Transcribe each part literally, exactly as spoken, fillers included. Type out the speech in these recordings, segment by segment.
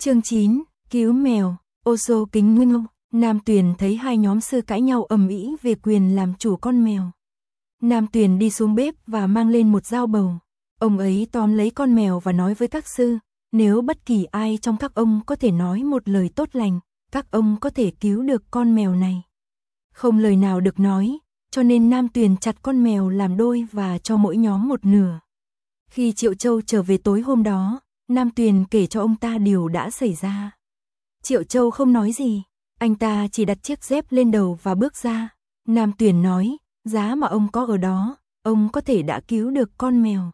Chương chín, cứu mèo. Ô xô kính nguyên ngông. Nam Tuyền thấy hai nhóm sư cãi nhau ầm ĩ về quyền làm chủ con mèo. Nam Tuyền đi xuống bếp và mang lên một dao bầu. Ông ấy tóm lấy con mèo và nói với các sư, nếu bất kỳ ai trong các ông có thể nói một lời tốt lành, các ông có thể cứu được con mèo này. Không lời nào được nói, cho nên Nam Tuyền chặt con mèo làm đôi và cho mỗi nhóm một nửa. Khi Triệu Châu trở về tối hôm đó, Nam Tuyền kể cho ông ta điều đã xảy ra. Triệu Châu không nói gì, anh ta chỉ đặt chiếc dép lên đầu và bước ra. Nam Tuyền nói, giá mà ông có ở đó, ông có thể đã cứu được con mèo.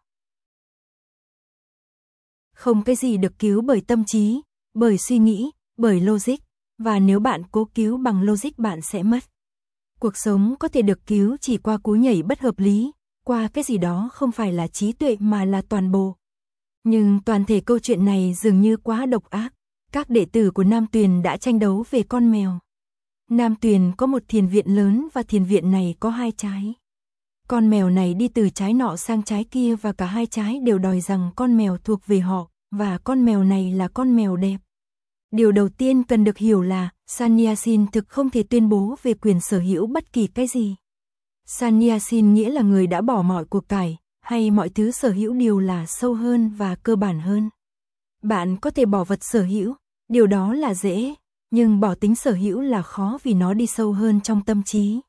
Không cái gì được cứu bởi tâm trí, bởi suy nghĩ, bởi logic, và nếu bạn cố cứu bằng logic bạn sẽ mất. Cuộc sống có thể được cứu chỉ qua cú nhảy bất hợp lý, qua cái gì đó không phải là trí tuệ mà là toàn bộ. Nhưng toàn thể câu chuyện này dường như quá độc ác. Các đệ tử của Nam Tuyền đã tranh đấu về con mèo. Nam Tuyền có một thiền viện lớn và thiền viện này có hai trái. Con mèo này đi từ trái nọ sang trái kia và cả hai trái đều đòi rằng con mèo thuộc về họ, và con mèo này là con mèo đẹp. Điều đầu tiên cần được hiểu là, Sannyasin thực không thể tuyên bố về quyền sở hữu bất kỳ cái gì. Sannyasin nghĩa là người đã bỏ mọi cuộc cải, hay mọi thứ sở hữu điều là sâu hơn và cơ bản hơn. Bạn có thể bỏ vật sở hữu, điều đó là dễ, nhưng bỏ tính sở hữu là khó vì nó đi sâu hơn trong tâm trí.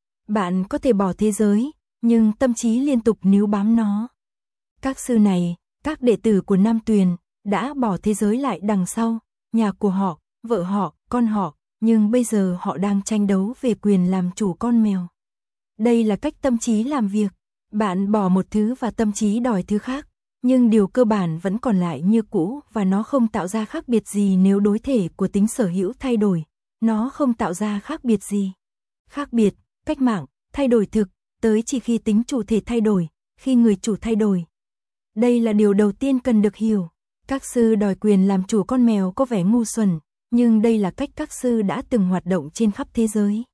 Bạn có thể bỏ thế giới, nhưng tâm trí liên tục níu bám nó. Các sư này, các đệ tử của Nam Tuyền, đã bỏ thế giới lại đằng sau, nhà của họ, vợ họ, con họ, nhưng bây giờ họ đang tranh đấu về quyền làm chủ con mèo. Đây là cách tâm trí làm việc, bạn bỏ một thứ và tâm trí đòi thứ khác. Nhưng điều cơ bản vẫn còn lại như cũ và nó không tạo ra khác biệt gì nếu đối thể của tính sở hữu thay đổi. Nó không tạo ra khác biệt gì. Khác biệt, cách mạng, thay đổi thực, tới chỉ khi tính chủ thể thay đổi, khi người chủ thay đổi. Đây là điều đầu tiên cần được hiểu. Các sư đòi quyền làm chủ con mèo có vẻ ngu xuẩn, nhưng đây là cách các sư đã từng hoạt động trên khắp thế giới.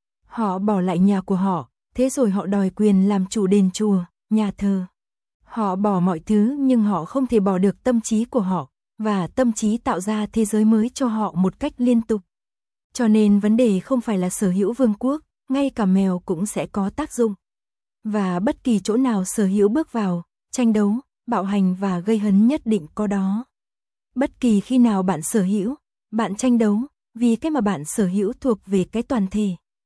Họ bỏ lại nhà của họ, thế rồi họ đòi quyền làm chủ đền chùa, nhà thờ. Họ bỏ mọi thứ nhưng họ không thể bỏ được tâm trí của họ, và tâm trí tạo ra thế giới mới cho họ một cách liên tục. Cho nên vấn đề không phải là sở hữu vương quốc, ngay cả mèo cũng sẽ có tác dụng. Và bất kỳ chỗ nào sở hữu bước vào, tranh đấu, bạo hành và gây hấn nhất định có đó. Bất kỳ khi nào bạn sở hữu, bạn tranh đấu, vì cái mà bạn sở hữu thuộc về cái toàn thể.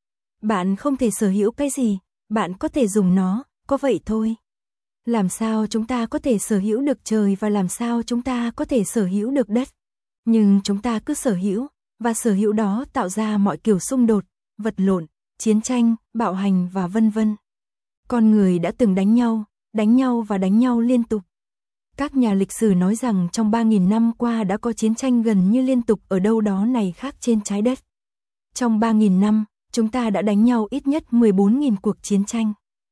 Bạn không thể sở hữu cái gì, bạn có thể dùng nó, có vậy thôi. Làm sao chúng ta có thể sở hữu được trời và làm sao chúng ta có thể sở hữu được đất? Nhưng chúng ta cứ sở hữu, và sở hữu đó tạo ra mọi kiểu xung đột, vật lộn, chiến tranh, bạo hành và vân vân. Con người đã từng đánh nhau, đánh nhau và đánh nhau liên tục. Các nhà lịch sử nói rằng trong ba nghìn năm qua đã có chiến tranh gần như liên tục ở đâu đó này khác trên trái đất. Trong ba nghìn năm, chúng ta đã đánh nhau ít nhất mười bốn nghìn cuộc chiến tranh.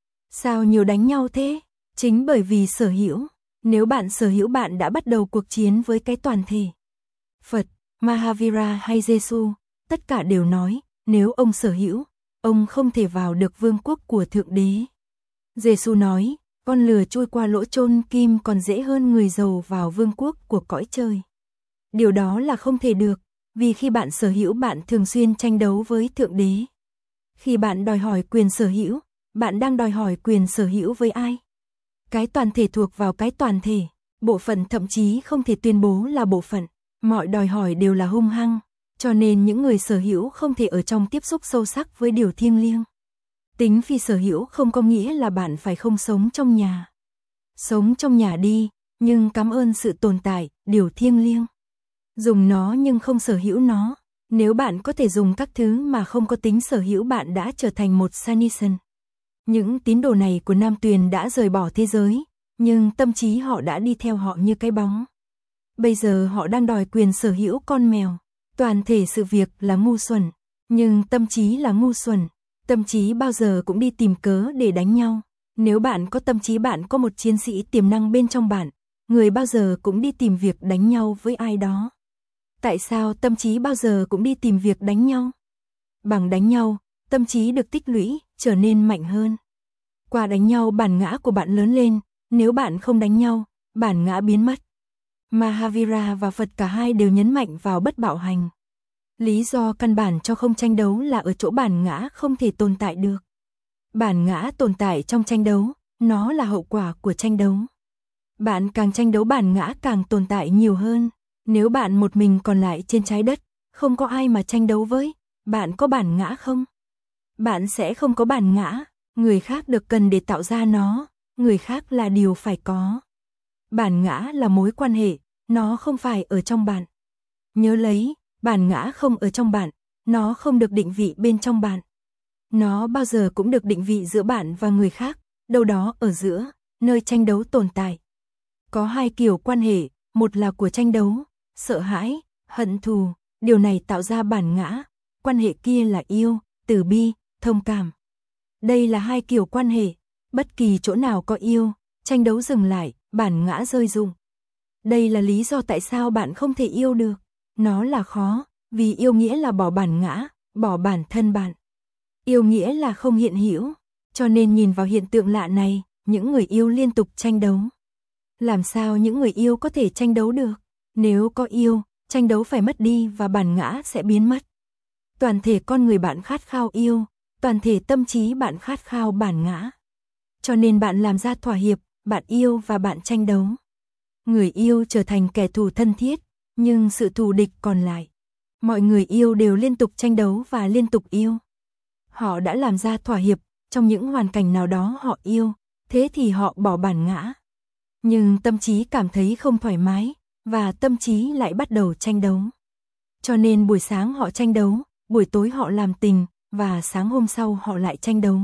Sao nhiều đánh nhau thế? Chính bởi vì sở hữu, nếu bạn sở hữu bạn đã bắt đầu cuộc chiến với cái toàn thể. Phật, Mahavira hay Giêsu, tất cả đều nói, nếu ông sở hữu, ông không thể vào được vương quốc của Thượng Đế. Giêsu nói, con lừa trôi qua lỗ chôn kim còn dễ hơn người giàu vào vương quốc của cõi trời. Điều đó là không thể được, vì khi bạn sở hữu bạn thường xuyên tranh đấu với Thượng Đế. Khi bạn đòi hỏi quyền sở hữu, bạn đang đòi hỏi quyền sở hữu với ai? Cái toàn thể thuộc vào cái toàn thể, bộ phận thậm chí không thể tuyên bố là bộ phận, mọi đòi hỏi đều là hung hăng, cho nên những người sở hữu không thể ở trong tiếp xúc sâu sắc với điều thiêng liêng. Tính phi sở hữu không có nghĩa là bạn phải không sống trong nhà. Sống trong nhà đi, nhưng cảm ơn sự tồn tại, điều thiêng liêng. Dùng nó nhưng không sở hữu nó. Nếu bạn có thể dùng các thứ mà không có tính sở hữu bạn đã trở thành một Sannyasi. Những tín đồ này của Nam Tuyền đã rời bỏ thế giới, nhưng tâm trí họ đã đi theo họ như cái bóng. Bây giờ họ đang đòi quyền sở hữu con mèo. Toàn thể sự việc là ngu xuẩn, nhưng tâm trí là ngu xuẩn. Tâm trí bao giờ cũng đi tìm cớ để đánh nhau. Nếu bạn có tâm trí bạn có một chiến sĩ tiềm năng bên trong bạn, người bao giờ cũng đi tìm việc đánh nhau với ai đó. Tại sao tâm trí bao giờ cũng đi tìm việc đánh nhau? Bằng đánh nhau, tâm trí được tích lũy, trở nên mạnh hơn. Qua đánh nhau bản ngã của bạn lớn lên, nếu bạn không đánh nhau, bản ngã biến mất. Mahavira và Phật cả hai đều nhấn mạnh vào bất bạo hành. Lý do căn bản cho không tranh đấu là ở chỗ bản ngã không thể tồn tại được. Bản ngã tồn tại trong tranh đấu, nó là hậu quả của tranh đấu. Bạn càng tranh đấu bản ngã càng tồn tại nhiều hơn. Nếu bạn một mình còn lại trên trái đất, không có ai mà tranh đấu với, bạn có bản ngã không? Bạn sẽ không có bản ngã, người khác được cần để tạo ra nó, người khác là điều phải có. Bản ngã là mối quan hệ, nó không phải ở trong bạn. Nhớ lấy, bản ngã không ở trong bạn, nó không được định vị bên trong bạn. Nó bao giờ cũng được định vị giữa bạn và người khác, đâu đó ở giữa, nơi tranh đấu tồn tại. Có hai kiểu quan hệ, một là của tranh đấu, sợ hãi, hận thù, điều này tạo ra bản ngã, quan hệ kia là yêu, từ bi, thông cảm. Đây là hai kiểu quan hệ, bất kỳ chỗ nào có yêu, tranh đấu dừng lại, bản ngã rơi rụng. Đây là lý do tại sao bạn không thể yêu được. Nó là khó, vì yêu nghĩa là bỏ bản ngã, bỏ bản thân bạn. Yêu nghĩa là không hiện hữu, cho nên nhìn vào hiện tượng lạ này, những người yêu liên tục tranh đấu. Làm sao những người yêu có thể tranh đấu được? Nếu có yêu, tranh đấu phải mất đi và bản ngã sẽ biến mất. Toàn thể con người bạn khát khao yêu, toàn thể tâm trí bạn khát khao bản ngã. Cho nên bạn làm ra thỏa hiệp, bạn yêu và bạn tranh đấu. Người yêu trở thành kẻ thù thân thiết, nhưng sự thù địch còn lại. Mọi người yêu đều liên tục tranh đấu và liên tục yêu. Họ đã làm ra thỏa hiệp, trong những hoàn cảnh nào đó họ yêu, thế thì họ bỏ bản ngã. Nhưng tâm trí cảm thấy không thoải mái, và tâm trí lại bắt đầu tranh đấu. Cho nên buổi sáng họ tranh đấu, buổi tối họ làm tình, và sáng hôm sau họ lại tranh đấu.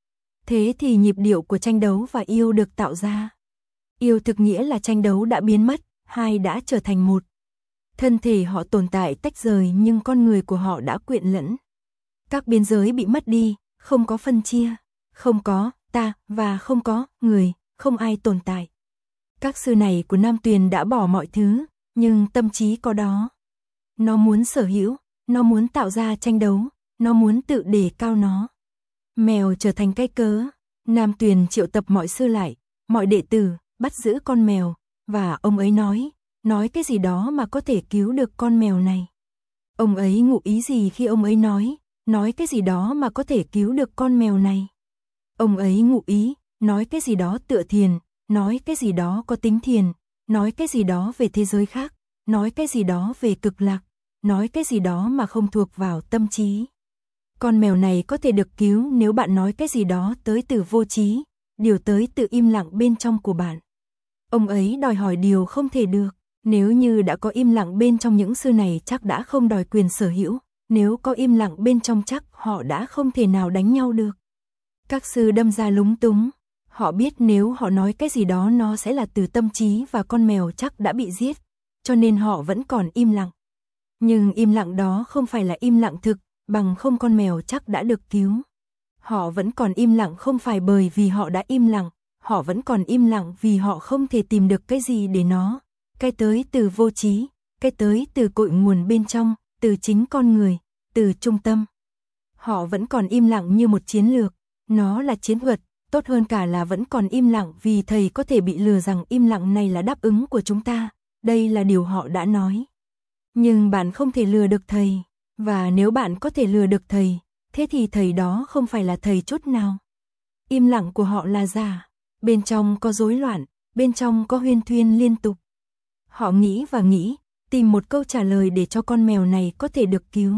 Thế thì nhịp điệu của tranh đấu và yêu được tạo ra. Yêu thực nghĩa là tranh đấu đã biến mất, hai đã trở thành một. Thân thể họ tồn tại tách rời nhưng con người của họ đã quyện lẫn. Các biên giới bị mất đi, không có phân chia, không có ta và không có người, không ai tồn tại. Các sư này của Nam Tuyền đã bỏ mọi thứ, nhưng tâm trí có đó. Nó muốn sở hữu, nó muốn tạo ra tranh đấu, nó muốn tự đề cao nó. Mèo trở thành cái cớ, Nam Tuyền triệu tập mọi sư lại, mọi đệ tử, bắt giữ con mèo, và ông ấy nói, nói cái gì đó mà có thể cứu được con mèo này. Ông ấy ngụ ý gì khi ông ấy nói, nói cái gì đó mà có thể cứu được con mèo này. Ông ấy ngụ ý, nói cái gì đó tựa thiền, nói cái gì đó có tính thiền, nói cái gì đó về thế giới khác, nói cái gì đó về cực lạc, nói cái gì đó mà không thuộc vào tâm trí. Con mèo này có thể được cứu nếu bạn nói cái gì đó tới từ vô trí, điều tới từ im lặng bên trong của bạn. Ông ấy đòi hỏi điều không thể được, nếu như đã có im lặng bên trong những sư này chắc đã không đòi quyền sở hữu, nếu có im lặng bên trong chắc họ đã không thể nào đánh nhau được. Các sư đâm ra lúng túng, họ biết nếu họ nói cái gì đó nó sẽ là từ tâm trí và con mèo chắc đã bị giết, cho nên họ vẫn còn im lặng. Nhưng im lặng đó không phải là im lặng thực, bằng không con mèo chắc đã được cứu. Họ vẫn còn im lặng không phải bởi vì họ đã im lặng, họ vẫn còn im lặng vì họ không thể tìm được cái gì để nó, cái tới từ vô trí, cái tới từ cội nguồn bên trong, từ chính con người, từ trung tâm. Họ vẫn còn im lặng như một chiến lược, nó là chiến thuật, tốt hơn cả là vẫn còn im lặng vì thầy có thể bị lừa rằng im lặng này là đáp ứng của chúng ta, đây là điều họ đã nói. Nhưng bạn không thể lừa được thầy, và nếu bạn có thể lừa được thầy, thế thì thầy đó không phải là thầy chút nào. Im lặng của họ là giả, bên trong có rối loạn, bên trong có huyên thuyên liên tục. Họ nghĩ và nghĩ, tìm một câu trả lời để cho con mèo này có thể được cứu.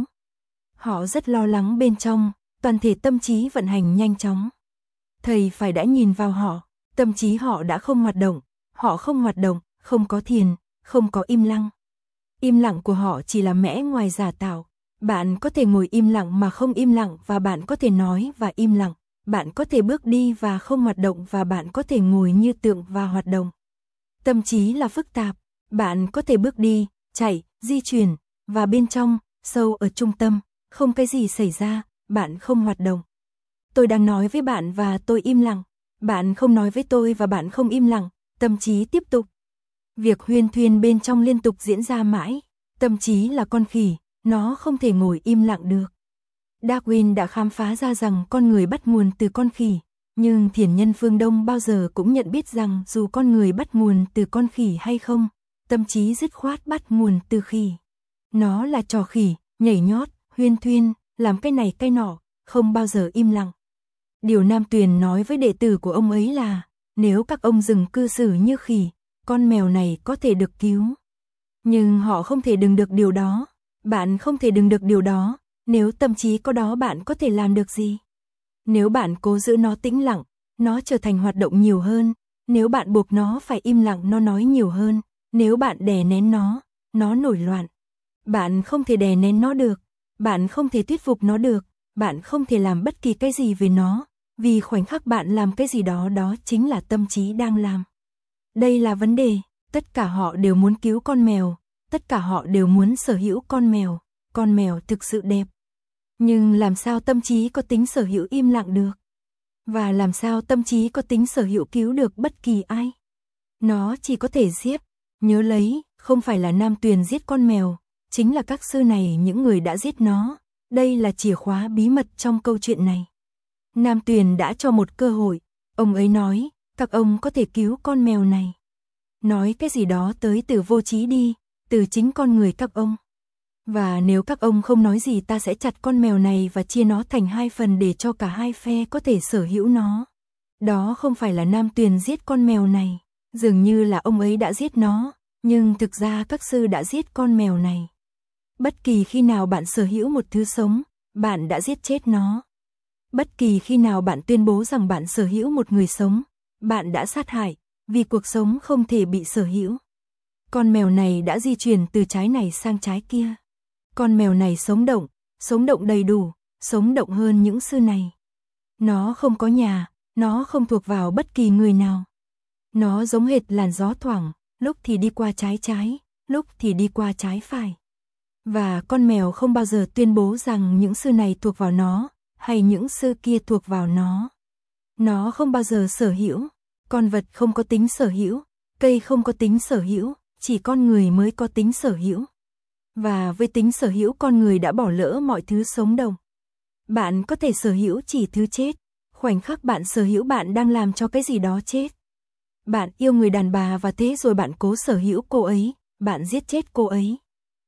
Họ rất lo lắng bên trong, toàn thể tâm trí vận hành nhanh chóng. Thầy phải đã nhìn vào họ, tâm trí họ đã không hoạt động, họ không hoạt động, không có thiền, không có im lặng. Im lặng của họ chỉ là mẽ ngoài giả tạo. Bạn có thể ngồi im lặng mà không im lặng và bạn có thể nói và im lặng. Bạn có thể bước đi và không hoạt động và bạn có thể ngồi như tượng và hoạt động. Tâm trí là phức tạp. Bạn có thể bước đi, chạy, di chuyển, và bên trong, sâu ở trung tâm, không cái gì xảy ra, bạn không hoạt động. Tôi đang nói với bạn và tôi im lặng. Bạn không nói với tôi và bạn không im lặng, tâm trí tiếp tục. Việc huyên thuyên bên trong liên tục diễn ra mãi. Tâm trí là con khỉ, nó không thể ngồi im lặng được. Darwin đã khám phá ra rằng con người bắt nguồn từ con khỉ, nhưng thiền nhân phương Đông bao giờ cũng nhận biết rằng dù con người bắt nguồn từ con khỉ hay không, tâm trí dứt khoát bắt nguồn từ khỉ. Nó là trò khỉ, nhảy nhót, huyên thuyên, làm cái này cái nọ, không bao giờ im lặng. Điều Nam Tuyền nói với đệ tử của ông ấy là, nếu các ông dừng cư xử như khỉ, con mèo này có thể được cứu. Nhưng họ không thể đừng được điều đó. Bạn không thể đừng được điều đó. Nếu tâm trí có đó bạn có thể làm được gì? Nếu bạn cố giữ nó tĩnh lặng, nó trở thành hoạt động nhiều hơn. Nếu bạn buộc nó phải im lặng, nó nói nhiều hơn. Nếu bạn đè nén nó, nó nổi loạn. Bạn không thể đè nén nó được. Bạn không thể thuyết phục nó được. Bạn không thể làm bất kỳ cái gì về nó. Vì khoảnh khắc bạn làm cái gì đó, đó chính là tâm trí đang làm. Đây là vấn đề. Tất cả họ đều muốn cứu con mèo. Tất cả họ đều muốn sở hữu con mèo. Con mèo thực sự đẹp. Nhưng làm sao tâm trí có tính sở hữu im lặng được? Và làm sao tâm trí có tính sở hữu cứu được bất kỳ ai? Nó chỉ có thể giết. Nhớ lấy, không phải là Nam Tuyền giết con mèo, chính là các sư này, những người đã giết nó. Đây là chìa khóa bí mật trong câu chuyện này. Nam Tuyền đã cho một cơ hội. Ông ấy nói, các ông có thể cứu con mèo này. Nói cái gì đó tới từ vô trí đi, từ chính con người các ông. Và nếu các ông không nói gì, ta sẽ chặt con mèo này và chia nó thành hai phần để cho cả hai phe có thể sở hữu nó. Đó không phải là Nam Tuyền giết con mèo này, dường như là ông ấy đã giết nó, nhưng thực ra các sư đã giết con mèo này. Bất kỳ khi nào bạn sở hữu một thứ sống, bạn đã giết chết nó. Bất kỳ khi nào bạn tuyên bố rằng bạn sở hữu một người sống, bạn đã sát hại, vì cuộc sống không thể bị sở hữu. Con mèo này đã di chuyển từ trái này sang trái kia. Con mèo này sống động, sống động đầy đủ, sống động hơn những sư này. Nó không có nhà, nó không thuộc vào bất kỳ người nào. Nó giống hệt làn gió thoảng, lúc thì đi qua trái trái, lúc thì đi qua trái phải. Và con mèo không bao giờ tuyên bố rằng những sư này thuộc vào nó, hay những sư kia thuộc vào nó. Nó không bao giờ sở hữu. Con vật không có tính sở hữu, cây không có tính sở hữu, chỉ con người mới có tính sở hữu. Và với tính sở hữu, con người đã bỏ lỡ mọi thứ sống động. Bạn có thể sở hữu chỉ thứ chết. Khoảnh khắc bạn sở hữu, bạn đang làm cho cái gì đó chết. Bạn yêu người đàn bà và thế rồi bạn cố sở hữu cô ấy, bạn giết chết cô ấy.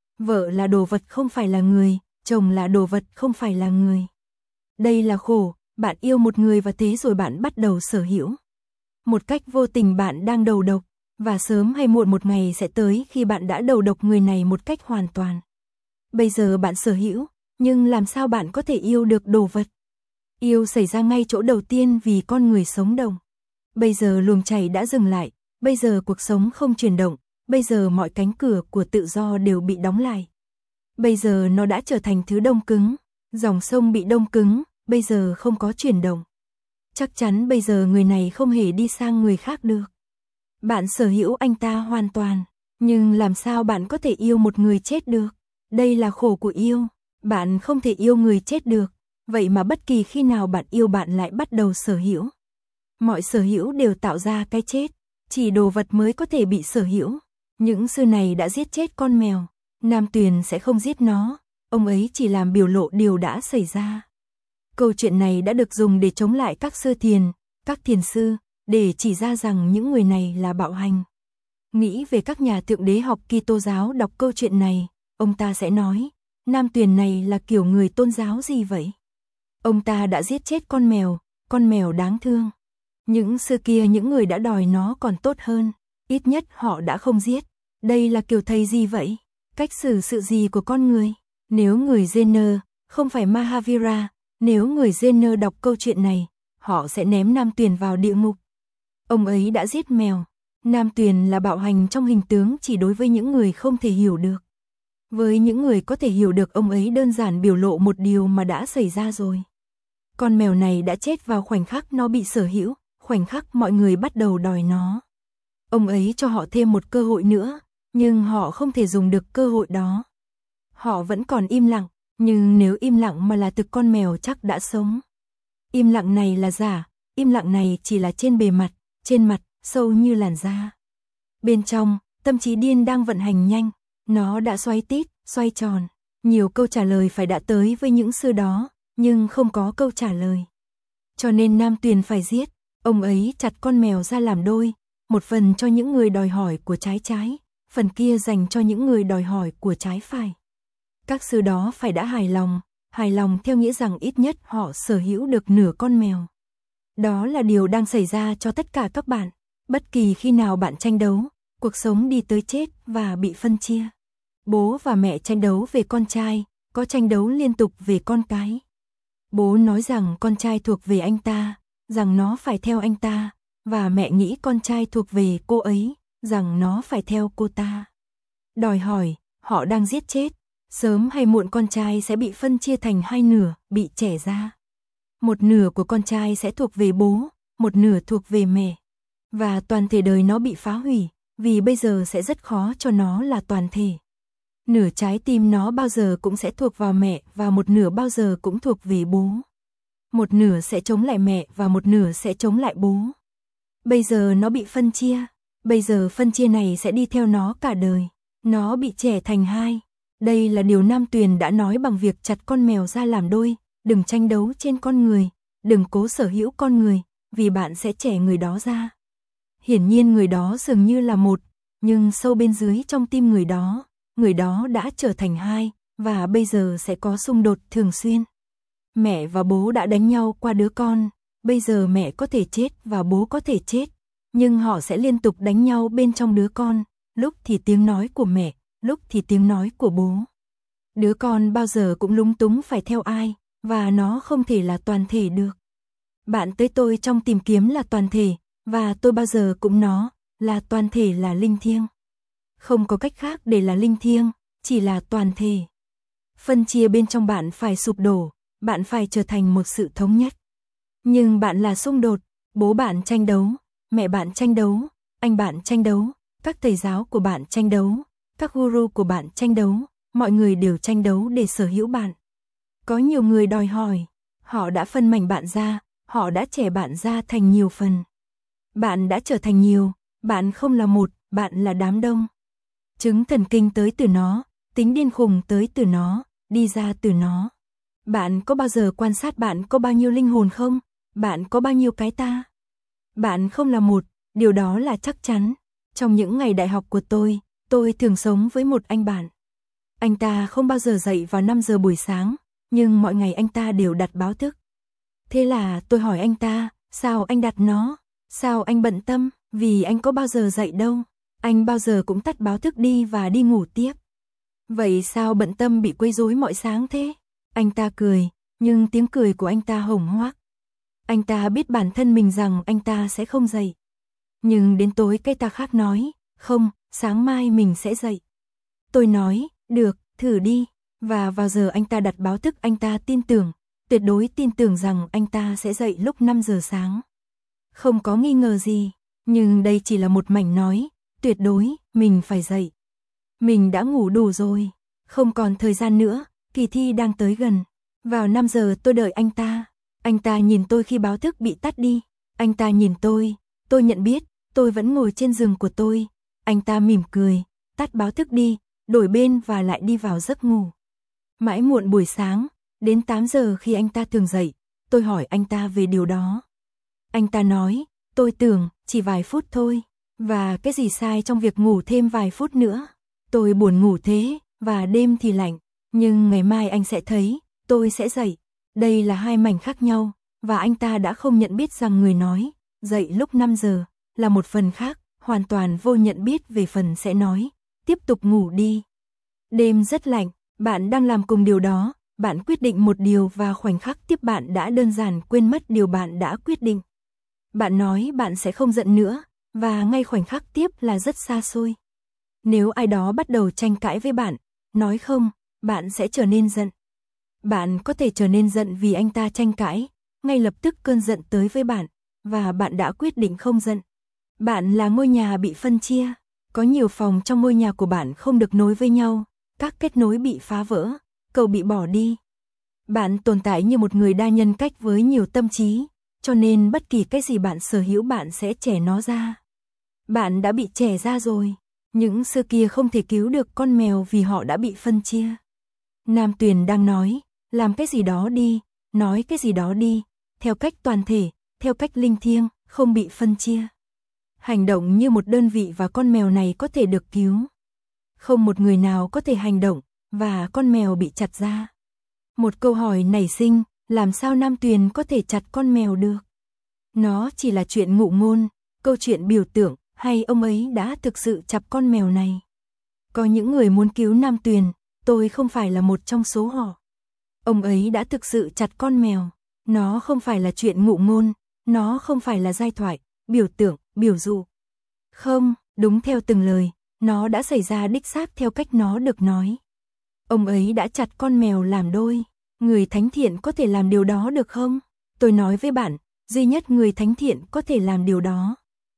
Vợ là đồ vật không phải là người, chồng là đồ vật không phải là người. Đây là khổ, bạn yêu một người và thế rồi bạn bắt đầu sở hữu. Một cách vô tình bạn đang đầu độc, và sớm hay muộn một ngày sẽ tới khi bạn đã đầu độc người này một cách hoàn toàn. Bây giờ bạn sở hữu, nhưng làm sao bạn có thể yêu được đồ vật? Yêu xảy ra ngay chỗ đầu tiên vì con người sống động. Bây giờ luồng chảy đã dừng lại, bây giờ cuộc sống không chuyển động, bây giờ mọi cánh cửa của tự do đều bị đóng lại. Bây giờ nó đã trở thành thứ đông cứng, dòng sông bị đông cứng, bây giờ không có chuyển động. Chắc chắn bây giờ người này không hề đi sang người khác được. Bạn sở hữu anh ta hoàn toàn, nhưng làm sao bạn có thể yêu một người chết được? Đây là khổ của yêu, bạn không thể yêu người chết được, vậy mà bất kỳ khi nào bạn yêu bạn lại bắt đầu sở hữu. Mọi sở hữu đều tạo ra cái chết, chỉ đồ vật mới có thể bị sở hữu. Những sư này đã giết chết con mèo, Nam Tuyền sẽ không giết nó, ông ấy chỉ làm biểu lộ điều đã xảy ra. Câu chuyện này đã được dùng để chống lại các sư thiền, các thiền sư, để chỉ ra rằng những người này là bạo hành. Nghĩ về các nhà thượng đế học Kitô giáo đọc câu chuyện này, ông ta sẽ nói, Nam Tuyền này là kiểu người tôn giáo gì vậy? Ông ta đã giết chết con mèo, con mèo đáng thương. Những sư kia, những người đã đòi nó còn tốt hơn, ít nhất họ đã không giết. Đây là kiểu thầy gì vậy? Cách xử sự gì của con người? Nếu người Jenner, không phải Mahavira, nếu người Jenner đọc câu chuyện này, họ sẽ ném Nam Tuyền vào địa ngục. Ông ấy đã giết mèo. Nam Tuyền là bạo hành trong hình tướng chỉ đối với những người không thể hiểu được. Với những người có thể hiểu được, ông ấy đơn giản biểu lộ một điều mà đã xảy ra rồi. Con mèo này đã chết vào khoảnh khắc nó bị sở hữu, khoảnh khắc mọi người bắt đầu đòi nó. Ông ấy cho họ thêm một cơ hội nữa, nhưng họ không thể dùng được cơ hội đó. Họ vẫn còn im lặng, nhưng nếu im lặng mà là thực, con mèo chắc đã sống. Im lặng này là giả, im lặng này chỉ là trên bề mặt, trên mặt, sâu như làn da. Bên trong, tâm trí điên đang vận hành nhanh, nó đã xoay tít, xoay tròn. Nhiều câu trả lời phải đã tới với những sư đó, nhưng không có câu trả lời. Cho nên Nam Tuyền phải giết, ông ấy chặt con mèo ra làm đôi, một phần cho những người đòi hỏi của trái trái, phần kia dành cho những người đòi hỏi của trái phải. Các sư đó phải đã hài lòng, hài lòng theo nghĩa rằng ít nhất họ sở hữu được nửa con mèo. Đó là điều đang xảy ra cho tất cả các bạn, bất kỳ khi nào bạn tranh đấu, cuộc sống đi tới chết và bị phân chia. Bố và mẹ tranh đấu về con trai, có tranh đấu liên tục về con cái. Bố nói rằng con trai thuộc về anh ta, rằng nó phải theo anh ta, và mẹ nghĩ con trai thuộc về cô ấy, rằng nó phải theo cô ta. Đòi hỏi, họ đang giết chết, sớm hay muộn con trai sẽ bị phân chia thành hai nửa, bị chẻ ra. Một nửa của con trai sẽ thuộc về bố, một nửa thuộc về mẹ. Và toàn thể đời nó bị phá hủy, vì bây giờ sẽ rất khó cho nó là toàn thể. Nửa trái tim nó bao giờ cũng sẽ thuộc vào mẹ và một nửa bao giờ cũng thuộc về bố. Một nửa sẽ chống lại mẹ và một nửa sẽ chống lại bố. Bây giờ nó bị phân chia, bây giờ phân chia này sẽ đi theo nó cả đời. Nó bị chẻ thành hai. Đây là điều Nam Tuyền đã nói bằng việc chặt con mèo ra làm đôi, đừng tranh đấu trên con người, đừng cố sở hữu con người, vì bạn sẽ chẻ người đó ra. Hiển nhiên người đó dường như là một, nhưng sâu bên dưới trong tim người đó, người đó đã trở thành hai, và bây giờ sẽ có xung đột thường xuyên. Mẹ và bố đã đánh nhau qua đứa con, bây giờ mẹ có thể chết và bố có thể chết, nhưng họ sẽ liên tục đánh nhau bên trong đứa con, lúc thì tiếng nói của mẹ, lúc thì tiếng nói của bố. Đứa con bao giờ cũng lúng túng phải theo ai, và nó không thể là toàn thể được. Bạn tới tôi trong tìm kiếm là toàn thể, và tôi bao giờ cũng nó, là toàn thể là linh thiêng. Không có cách khác để là linh thiêng, chỉ là toàn thể. Phân chia bên trong bạn phải sụp đổ, bạn phải trở thành một sự thống nhất. Nhưng bạn là xung đột, bố bạn tranh đấu, mẹ bạn tranh đấu, anh bạn tranh đấu, các thầy giáo của bạn tranh đấu, các guru của bạn tranh đấu, mọi người đều tranh đấu để sở hữu bạn. Có nhiều người đòi hỏi, họ đã phân mảnh bạn ra, họ đã chẻ bạn ra thành nhiều phần. Bạn đã trở thành nhiều, bạn không là một, bạn là đám đông. Chứng thần kinh tới từ nó, tính điên khùng tới từ nó, đi ra từ nó. Bạn có bao giờ quan sát bạn có bao nhiêu linh hồn không? Bạn có bao nhiêu cái ta? Bạn không là một, điều đó là chắc chắn. Trong những ngày đại học của tôi, tôi thường sống với một anh bạn. Anh ta không bao giờ dậy vào năm giờ buổi sáng, nhưng mọi ngày anh ta đều đặt báo thức. Thế là tôi hỏi anh ta, sao anh đặt nó? Sao anh bận tâm? Vì anh có bao giờ dậy đâu. Anh bao giờ cũng tắt báo thức đi và đi ngủ tiếp. Vậy sao bận tâm bị quấy rối mọi sáng thế? Anh ta cười, nhưng tiếng cười của anh ta hồng hoác. Anh ta biết bản thân mình rằng anh ta sẽ không dậy. Nhưng đến tối cái ta khác nói, không, sáng mai mình sẽ dậy. Tôi nói, được, thử đi. Và vào giờ anh ta đặt báo thức anh ta tin tưởng, tuyệt đối tin tưởng rằng anh ta sẽ dậy lúc năm giờ sáng. Không có nghi ngờ gì, nhưng đây chỉ là một mảnh nói, tuyệt đối, mình phải dậy. Mình đã ngủ đủ rồi, không còn thời gian nữa, kỳ thi đang tới gần. Vào năm giờ tôi đợi anh ta, anh ta nhìn tôi khi báo thức bị tắt đi, anh ta nhìn tôi, tôi nhận biết, tôi vẫn ngồi trên giường của tôi. Anh ta mỉm cười, tắt báo thức đi, đổi bên và lại đi vào giấc ngủ. Mãi muộn buổi sáng, đến tám giờ khi anh ta thường dậy, tôi hỏi anh ta về điều đó. Anh ta nói, tôi tưởng, chỉ vài phút thôi, và cái gì sai trong việc ngủ thêm vài phút nữa. Tôi buồn ngủ thế, và đêm thì lạnh, nhưng ngày mai anh sẽ thấy, tôi sẽ dậy. Đây là hai mảnh khác nhau, và anh ta đã không nhận biết rằng người nói, dậy lúc năm giờ, là một phần khác, hoàn toàn vô nhận biết về phần sẽ nói, tiếp tục ngủ đi. Đêm rất lạnh, bạn đang làm cùng điều đó, bạn quyết định một điều và khoảnh khắc tiếp bạn đã đơn giản quên mất điều bạn đã quyết định. Bạn nói bạn sẽ không giận nữa, và ngay khoảnh khắc tiếp là rất xa xôi. Nếu ai đó bắt đầu tranh cãi với bạn, nói không, bạn sẽ trở nên giận. Bạn có thể trở nên giận vì anh ta tranh cãi, ngay lập tức cơn giận tới với bạn, và bạn đã quyết định không giận. Bạn là ngôi nhà bị phân chia, có nhiều phòng trong ngôi nhà của bạn không được nối với nhau, các kết nối bị phá vỡ, cầu bị bỏ đi. Bạn tồn tại như một người đa nhân cách với nhiều tâm trí, cho nên bất kỳ cái gì bạn sở hữu bạn sẽ chẻ nó ra. Bạn đã bị chẻ ra rồi, những xưa kia không thể cứu được con mèo vì họ đã bị phân chia. Nam Tuyền đang nói, làm cái gì đó đi, nói cái gì đó đi, theo cách toàn thể, theo cách linh thiêng, không bị phân chia. Hành động như một đơn vị và con mèo này có thể được cứu. Không một người nào có thể hành động, và con mèo bị chặt ra. Một câu hỏi nảy sinh, làm sao Nam Tuyền có thể chặt con mèo được? Nó chỉ là chuyện ngụ ngôn, câu chuyện biểu tượng, hay ông ấy đã thực sự chặt con mèo này? Có những người muốn cứu Nam Tuyền, tôi không phải là một trong số họ. Ông ấy đã thực sự chặt con mèo, nó không phải là chuyện ngụ ngôn, nó không phải là giai thoại, biểu tượng, biểu dụ. Không, đúng theo từng lời, nó đã xảy ra đích xác theo cách nó được nói. Ông ấy đã chặt con mèo làm đôi. Người thánh thiện có thể làm điều đó được không? Tôi nói với bạn, duy nhất người thánh thiện có thể làm điều đó.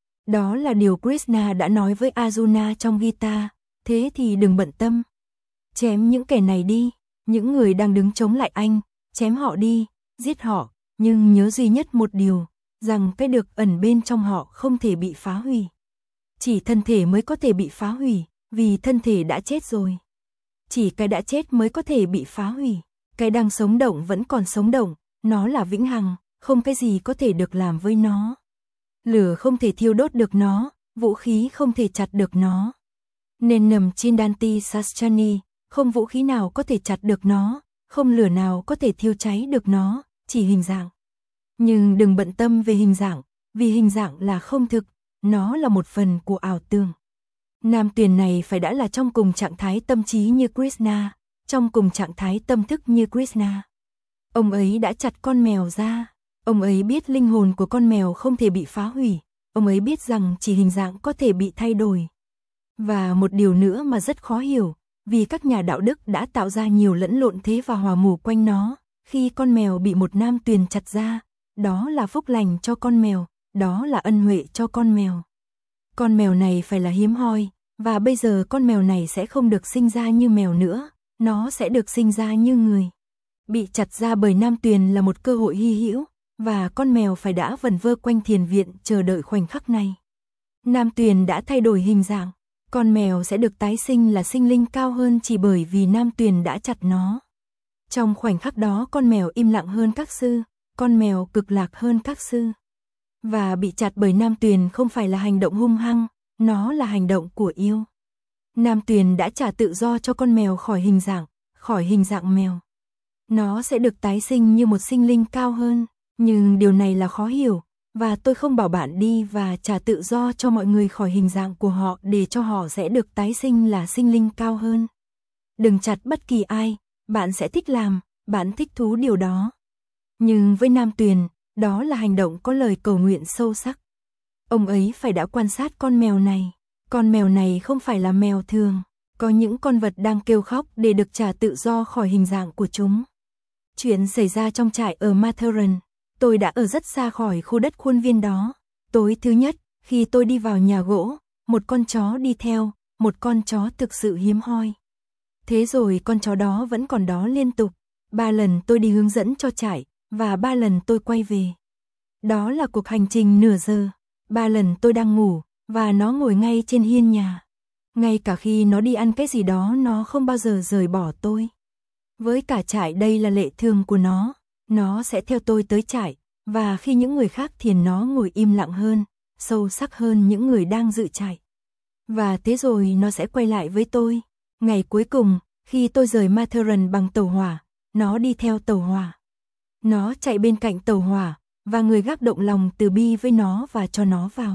Đó là điều Krishna đã nói với Arjuna trong Gita, thế thì đừng bận tâm. Chém những kẻ này đi, những người đang đứng chống lại anh, chém họ đi, giết họ, nhưng nhớ duy nhất một điều, rằng cái được ẩn bên trong họ không thể bị phá hủy. Chỉ thân thể mới có thể bị phá hủy, vì thân thể đã chết rồi. Chỉ cái đã chết mới có thể bị phá hủy. Cái đang sống động vẫn còn sống động, nó là vĩnh hằng, không cái gì có thể được làm với nó. Lửa không thể thiêu đốt được nó, vũ khí không thể chặt được nó. Nên nằm Chindanti Saschani, không vũ khí nào có thể chặt được nó, không lửa nào có thể thiêu cháy được nó, chỉ hình dạng. Nhưng đừng bận tâm về hình dạng, vì hình dạng là không thực, nó là một phần của ảo tưởng. Nam Tuyền này phải đã là trong cùng trạng thái tâm trí như Krishna, trong cùng trạng thái tâm thức như Krishna. Ông ấy đã chặt con mèo ra, ông ấy biết linh hồn của con mèo không thể bị phá hủy, ông ấy biết rằng chỉ hình dạng có thể bị thay đổi. Và một điều nữa mà rất khó hiểu, vì các nhà đạo đức đã tạo ra nhiều lẫn lộn thế và hòa mù quanh nó, khi con mèo bị một Nam Tuyền chặt ra, đó là phúc lành cho con mèo, đó là ân huệ cho con mèo. Con mèo này phải là hiếm hoi, và bây giờ con mèo này sẽ không được sinh ra như mèo nữa, nó sẽ được sinh ra như người. Bị chặt ra bởi Nam Tuyền là một cơ hội hy hữu, và con mèo phải đã vần vơ quanh thiền viện chờ đợi khoảnh khắc này. Nam Tuyền đã thay đổi hình dạng, con mèo sẽ được tái sinh là sinh linh cao hơn chỉ bởi vì Nam Tuyền đã chặt nó. Trong khoảnh khắc đó con mèo im lặng hơn các sư, con mèo cực lạc hơn các sư. Và bị chặt bởi Nam Tuyền không phải là hành động hung hăng, nó là hành động của yêu. Nam Tuyền đã trả tự do cho con mèo khỏi hình dạng, khỏi hình dạng mèo. Nó sẽ được tái sinh như một sinh linh cao hơn, nhưng điều này là khó hiểu, và tôi không bảo bạn đi và trả tự do cho mọi người khỏi hình dạng của họ để cho họ sẽ được tái sinh là sinh linh cao hơn. Đừng chặt bất kỳ ai, bạn sẽ thích làm, bạn thích thú điều đó. Nhưng với Nam Tuyền, đó là hành động có lời cầu nguyện sâu sắc. Ông ấy phải đã quan sát con mèo này. Con mèo này không phải là mèo thường. Có những con vật đang kêu khóc để được trả tự do khỏi hình dạng của chúng. Chuyện xảy ra trong trại ở Matharan. Tôi đã ở rất xa khỏi khu đất khuôn viên đó. Tối thứ nhất, khi tôi đi vào nhà gỗ, một con chó đi theo, một con chó thực sự hiếm hoi. Thế rồi con chó đó vẫn còn đó liên tục. Ba lần tôi đi hướng dẫn cho trại, và ba lần tôi quay về. Đó là cuộc hành trình nửa giờ. Ba lần tôi đang ngủ, và nó ngồi ngay trên hiên nhà. Ngay cả khi nó đi ăn cái gì đó nó không bao giờ rời bỏ tôi. Với cả trại đây là lệ thường của nó. Nó sẽ theo tôi tới trại, và khi những người khác thiền nó ngồi im lặng hơn, sâu sắc hơn những người đang dự trại. Và thế rồi nó sẽ quay lại với tôi. Ngày cuối cùng, khi tôi rời Matharan bằng tàu hỏa, nó đi theo tàu hỏa. Nó chạy bên cạnh tàu hỏa, và người gác động lòng từ bi với nó và cho nó vào.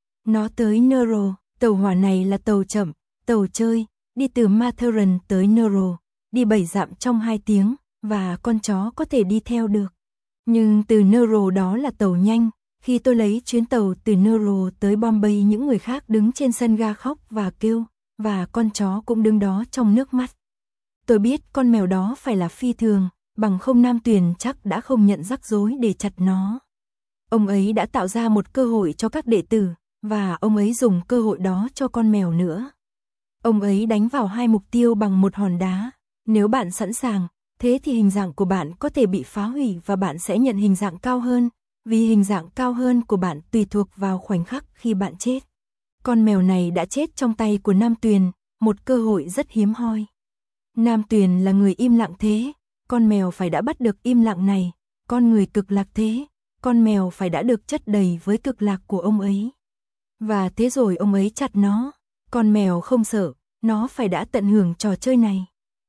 Nó tới Nero, tàu hỏa này là tàu chậm, tàu chơi, đi từ Matharan tới Nero, đi bảy dặm trong hai tiếng, và con chó có thể đi theo được. Nhưng từ Nero đó là tàu nhanh, khi tôi lấy chuyến tàu từ Nero tới Bombay những người khác đứng trên sân ga khóc và kêu, và con chó cũng đứng đó trong nước mắt. Tôi biết con mèo đó phải là phi thường, bằng không Nam Tuyền chắc đã không nhận rắc rối để chặt nó. Ông ấy đã tạo ra một cơ hội cho các đệ tử, và ông ấy dùng cơ hội đó cho con mèo nữa. Ông ấy đánh vào hai mục tiêu bằng một hòn đá. Nếu bạn sẵn sàng, thế thì hình dạng của bạn có thể bị phá hủy và bạn sẽ nhận hình dạng cao hơn, vì hình dạng cao hơn của bạn tùy thuộc vào khoảnh khắc khi bạn chết. Con mèo này đã chết trong tay của Nam Tuyền, một cơ hội rất hiếm hoi. Nam Tuyền là người im lặng thế, con mèo phải đã bắt được im lặng này, con người cực lạc thế, con mèo phải đã được chất đầy với cực lạc của ông ấy. Và thế rồi ông ấy chặt nó, con mèo không sợ, nó phải đã tận hưởng trò chơi này.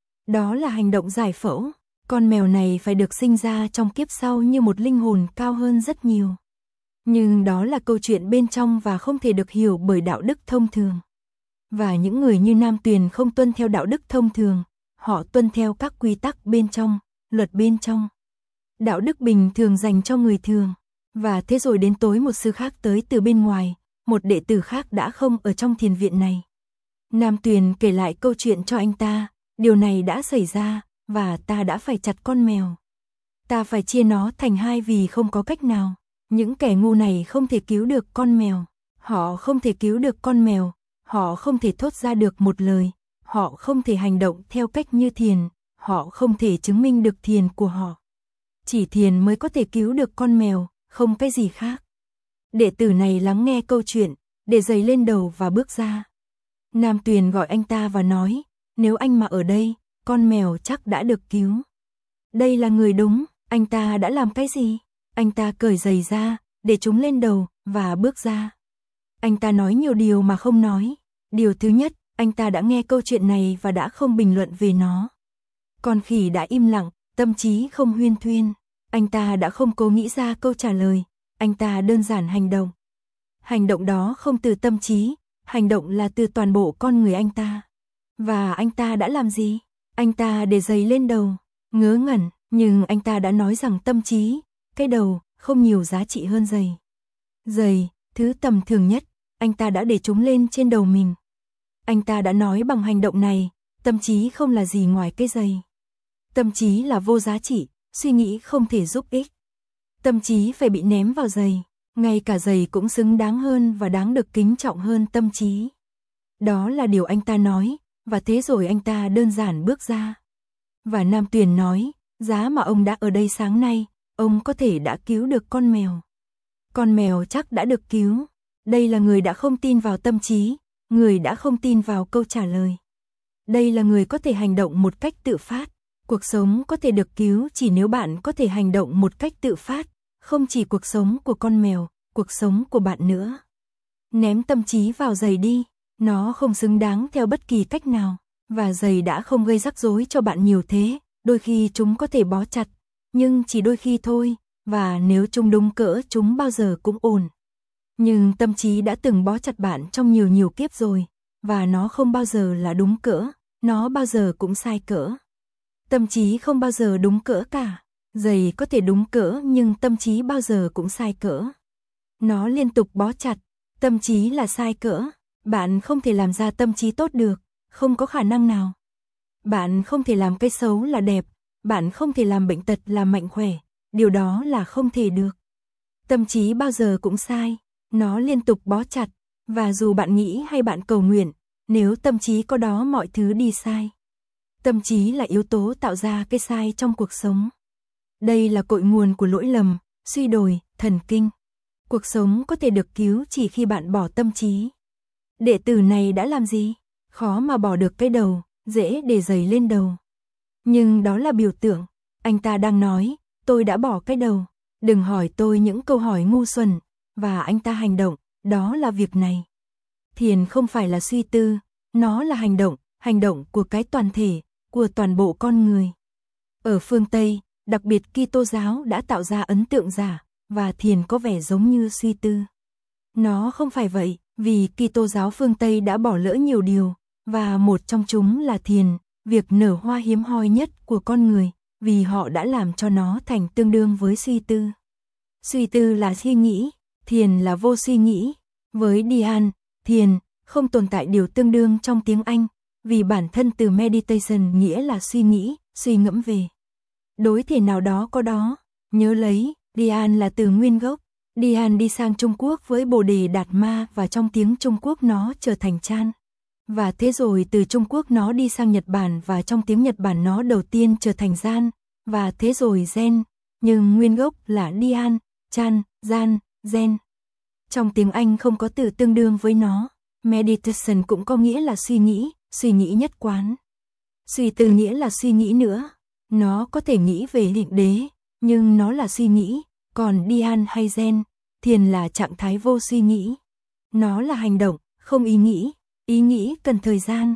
Đó là hành động giải phẫu, con mèo này phải được sinh ra trong kiếp sau như một linh hồn cao hơn rất nhiều. Nhưng đó là câu chuyện bên trong và không thể được hiểu bởi đạo đức thông thường. Và những người như Nam Tuyền không tuân theo đạo đức thông thường, họ tuân theo các quy tắc bên trong, luật bên trong. Đạo đức bình thường dành cho người thường. Và thế rồi đến tối một sư khác tới từ bên ngoài, một đệ tử khác đã không ở trong thiền viện này. Nam Tuyền kể lại câu chuyện cho anh ta, điều này đã xảy ra, và ta đã phải chặt con mèo. Ta phải chia nó thành hai vì không có cách nào. Những kẻ ngu này không thể cứu được con mèo. Họ không thể cứu được con mèo. Họ không thể thốt ra được một lời. Họ không thể hành động theo cách như thiền. Họ không thể chứng minh được thiền của họ. Chỉ thiền mới có thể cứu được con mèo, không cái gì khác. Đệ tử này lắng nghe câu chuyện, để giày lên đầu và bước ra. Nam Tuyền gọi anh ta và nói, nếu anh mà ở đây, con mèo chắc đã được cứu. Đây là người đúng, anh ta đã làm cái gì? Anh ta cởi giày ra, để chúng lên đầu, và bước ra. Anh ta nói nhiều điều mà không nói. Điều thứ nhất, anh ta đã nghe câu chuyện này và đã không bình luận về nó. Con khỉ đã im lặng, tâm trí không huyên thuyên. Anh ta đã không cố nghĩ ra câu trả lời. Anh ta đơn giản hành động. Hành động đó không từ tâm trí, hành động là từ toàn bộ con người anh ta. Và anh ta đã làm gì? Anh ta để giày lên đầu, ngớ ngẩn, nhưng anh ta đã nói rằng tâm trí, cái đầu, không nhiều giá trị hơn giày. Giày, thứ tầm thường nhất, anh ta đã để chúng lên trên đầu mình. Anh ta đã nói bằng hành động này, tâm trí không là gì ngoài cái giày. Tâm trí là vô giá trị, suy nghĩ không thể giúp ích. Tâm trí phải bị ném vào giày, ngay cả giày cũng xứng đáng hơn và đáng được kính trọng hơn tâm trí. Đó là điều anh ta nói, và thế rồi anh ta đơn giản bước ra. Và Nam Tuyền nói, giá mà ông đã ở đây sáng nay, ông có thể đã cứu được con mèo. Con mèo chắc đã được cứu. Đây là người đã không tin vào tâm trí, người đã không tin vào câu trả lời. Đây là người có thể hành động một cách tự phát. Cuộc sống có thể được cứu chỉ nếu bạn có thể hành động một cách tự phát, không chỉ cuộc sống của con mèo, cuộc sống của bạn nữa. Ném tâm trí vào giày đi, nó không xứng đáng theo bất kỳ cách nào, và giày đã không gây rắc rối cho bạn nhiều thế, đôi khi chúng có thể bó chặt, nhưng chỉ đôi khi thôi, và nếu chúng đúng cỡ chúng bao giờ cũng ổn. Nhưng tâm trí đã từng bó chặt bạn trong nhiều nhiều kiếp rồi, và nó không bao giờ là đúng cỡ, nó bao giờ cũng sai cỡ. Tâm trí không bao giờ đúng cỡ cả. Giày có thể đúng cỡ nhưng tâm trí bao giờ cũng sai cỡ. Nó liên tục bó chặt, tâm trí là sai cỡ. Bạn không thể làm ra tâm trí tốt được, không có khả năng nào. Bạn không thể làm cái xấu là đẹp, bạn không thể làm bệnh tật là mạnh khỏe, điều đó là không thể được. Tâm trí bao giờ cũng sai, nó liên tục bó chặt, và dù bạn nghĩ hay bạn cầu nguyện, nếu tâm trí có đó mọi thứ đi sai. Tâm trí là yếu tố tạo ra cái sai trong cuộc sống. Đây là cội nguồn của lỗi lầm, suy đồi, thần kinh. Cuộc sống có thể được cứu chỉ khi bạn bỏ tâm trí. Đệ tử này đã làm gì? Khó mà bỏ được cái đầu, dễ để giày lên đầu. Nhưng đó là biểu tượng. Anh ta đang nói, tôi đã bỏ cái đầu. Đừng hỏi tôi những câu hỏi ngu xuẩn. Và anh ta hành động, đó là việc này. Thiền không phải là suy tư, nó là hành động, hành động của cái toàn thể, của toàn bộ con người. Ở phương Tây, đặc biệt Kitô giáo đã tạo ra ấn tượng giả, và thiền có vẻ giống như suy tư. Nó không phải vậy, vì Kitô giáo phương Tây đã bỏ lỡ nhiều điều, và một trong chúng là thiền, việc nở hoa hiếm hoi nhất của con người, vì họ đã làm cho nó thành tương đương với suy tư. Suy tư là suy nghĩ, thiền là vô suy nghĩ. Với Dhyan, thiền, không tồn tại điều tương đương trong tiếng Anh, vì bản thân từ meditation nghĩa là suy nghĩ, suy ngẫm về đối thể nào đó có đó. Nhớ lấy, Dhyan là từ nguyên gốc. Dhyan đi sang Trung Quốc với Bồ Đề Đạt Ma và trong tiếng Trung Quốc nó trở thành Chan. Và thế rồi từ Trung Quốc nó đi sang Nhật Bản và trong tiếng Nhật Bản nó đầu tiên trở thành Gian. Và thế rồi Zen, nhưng nguyên gốc là Dhyan, Chan, Gian, Zen. Trong tiếng Anh không có từ tương đương với nó. Meditation cũng có nghĩa là suy nghĩ, suy nghĩ nhất quán. Suy tư nghĩa là suy nghĩ nữa. Nó có thể nghĩ về định đế, nhưng nó là suy nghĩ. Còn Dhyan hay Zen, thiền là trạng thái vô suy nghĩ. Nó là hành động, không ý nghĩ. Ý nghĩ cần thời gian.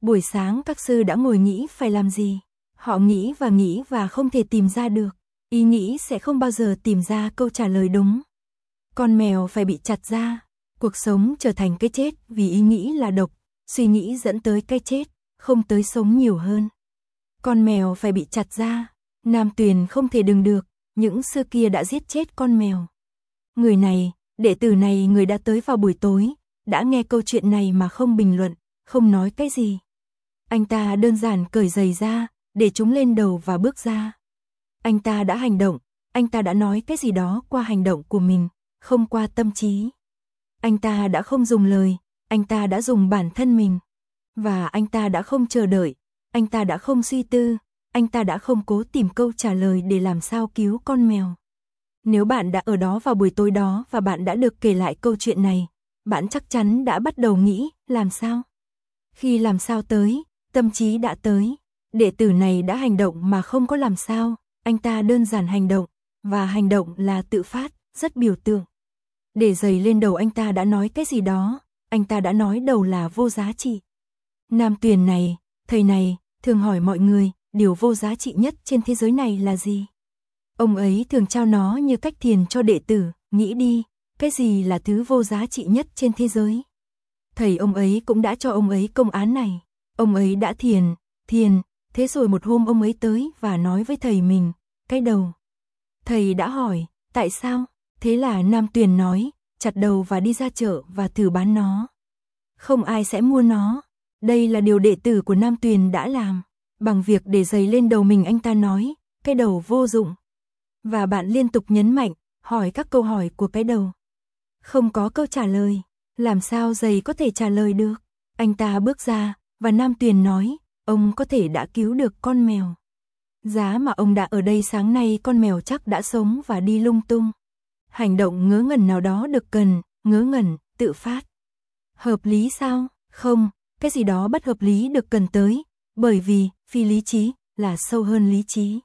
Buổi sáng các sư đã ngồi nghĩ phải làm gì. Họ nghĩ và nghĩ và không thể tìm ra được. Ý nghĩ sẽ không bao giờ tìm ra câu trả lời đúng. Con mèo phải bị chặt ra. Cuộc sống trở thành cái chết vì ý nghĩ là độc. Suy nghĩ dẫn tới cái chết, không tới sống nhiều hơn. Con mèo phải bị chặt ra. Nam Tuyền không thể đừng được. Những sư kia đã giết chết con mèo. Người này, đệ tử này người đã tới vào buổi tối, đã nghe câu chuyện này mà không bình luận, không nói cái gì. Anh ta đơn giản cởi giày ra, để chúng lên đầu và bước ra. Anh ta đã hành động, anh ta đã nói cái gì đó qua hành động của mình, không qua tâm trí. Anh ta đã không dùng lời, anh ta đã dùng bản thân mình. Và anh ta đã không chờ đợi, anh ta đã không suy tư, anh ta đã không cố tìm câu trả lời để làm sao cứu con mèo. Nếu bạn đã ở đó vào buổi tối đó và bạn đã được kể lại câu chuyện này, bạn chắc chắn đã bắt đầu nghĩ, làm sao? Khi làm sao tới, tâm trí đã tới. Đệ tử này đã hành động mà không có làm sao, anh ta đơn giản hành động, và hành động là tự phát, rất biểu tượng. Để giày lên đầu anh ta đã nói cái gì đó, anh ta đã nói đầu là vô giá trị. Nam Tuyền này, thầy này, thường hỏi mọi người, điều vô giá trị nhất trên thế giới này là gì? Ông ấy thường trao nó như cách thiền cho đệ tử, nghĩ đi, cái gì là thứ vô giá trị nhất trên thế giới? Thầy ông ấy cũng đã cho ông ấy công án này. Ông ấy đã thiền, thiền, thế rồi một hôm ông ấy tới và nói với thầy mình, cái đầu. Thầy đã hỏi, tại sao? Thế là Nam Tuyền nói, chặt đầu và đi ra chợ và thử bán nó. Không ai sẽ mua nó. Đây là điều đệ tử của Nam Tuyền đã làm. Bằng việc để giày lên đầu mình anh ta nói, cái đầu vô dụng. Và bạn liên tục nhấn mạnh, hỏi các câu hỏi của cái đầu. Không có câu trả lời, làm sao giày có thể trả lời được? Anh ta bước ra, và Nam Tuyền nói, ông có thể đã cứu được con mèo. Giá mà ông đã ở đây sáng nay con mèo chắc đã sống và đi lung tung. Hành động ngớ ngẩn nào đó được cần, ngớ ngẩn, tự phát. Hợp lý sao? Không, cái gì đó bất hợp lý được cần tới, bởi vì, phi lý trí, là sâu hơn lý trí.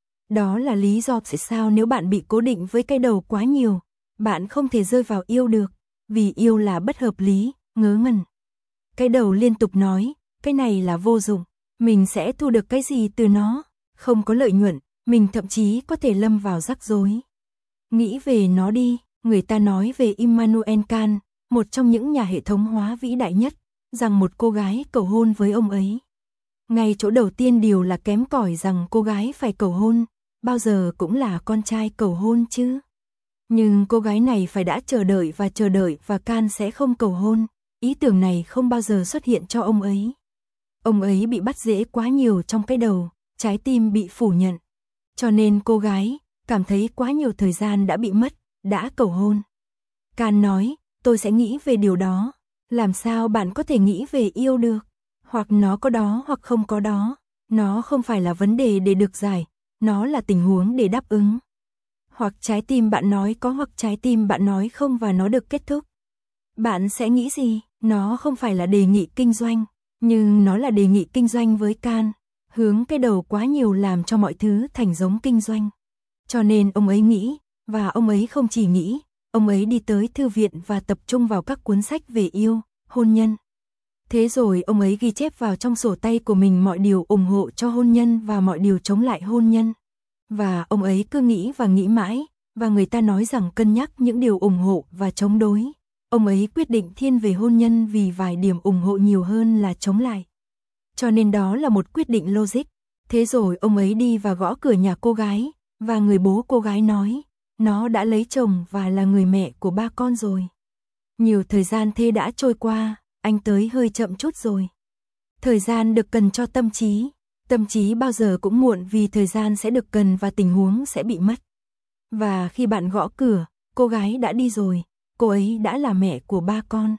Đó là lý do tại sao nếu bạn bị cố định với cái đầu quá nhiều, bạn không thể rơi vào yêu được, vì yêu là bất hợp lý, ngớ ngẩn. Cái đầu liên tục nói, cái này là vô dụng, mình sẽ thu được cái gì từ nó, không có lợi nhuận, mình thậm chí có thể lâm vào rắc rối. Nghĩ về nó đi, người ta nói về Immanuel Kant, một trong những nhà hệ thống hóa vĩ đại nhất, rằng một cô gái cầu hôn với ông ấy. Ngay chỗ đầu tiên điều là kém cỏi rằng cô gái phải cầu hôn, bao giờ cũng là con trai cầu hôn chứ. Nhưng cô gái này phải đã chờ đợi và chờ đợi và Kant sẽ không cầu hôn, ý tưởng này không bao giờ xuất hiện cho ông ấy. Ông ấy bị bắt rễ quá nhiều trong cái đầu, trái tim bị phủ nhận. Cho nên cô gái cảm thấy quá nhiều thời gian đã bị mất, đã cầu hôn. Kant nói, tôi sẽ nghĩ về điều đó. Làm sao bạn có thể nghĩ về yêu được? Hoặc nó có đó hoặc không có đó. Nó không phải là vấn đề để được giải, nó là tình huống để đáp ứng. Hoặc trái tim bạn nói có hoặc trái tim bạn nói không và nó được kết thúc. Bạn sẽ nghĩ gì? Nó không phải là đề nghị kinh doanh, nhưng nó là đề nghị kinh doanh với Kant. Hướng cái đầu quá nhiều làm cho mọi thứ thành giống kinh doanh. Cho nên ông ấy nghĩ, và ông ấy không chỉ nghĩ, ông ấy đi tới thư viện và tập trung vào các cuốn sách về yêu, hôn nhân. Thế rồi ông ấy ghi chép vào trong sổ tay của mình mọi điều ủng hộ cho hôn nhân và mọi điều chống lại hôn nhân. Và ông ấy cứ nghĩ và nghĩ mãi, và người ta nói rằng cân nhắc những điều ủng hộ và chống đối. Ông ấy quyết định thiên về hôn nhân vì vài điểm ủng hộ nhiều hơn là chống lại. Cho nên đó là một quyết định logic. Thế rồi ông ấy đi và gõ cửa nhà cô gái, và người bố cô gái nói, nó đã lấy chồng và là người mẹ của ba con rồi. Nhiều thời gian thế đã trôi qua, anh tới hơi chậm chút rồi. Thời gian được cần cho tâm trí. Tâm trí bao giờ cũng muộn vì thời gian sẽ được cần và tình huống sẽ bị mất. Và khi bạn gõ cửa, cô gái đã đi rồi, cô ấy đã là mẹ của ba con.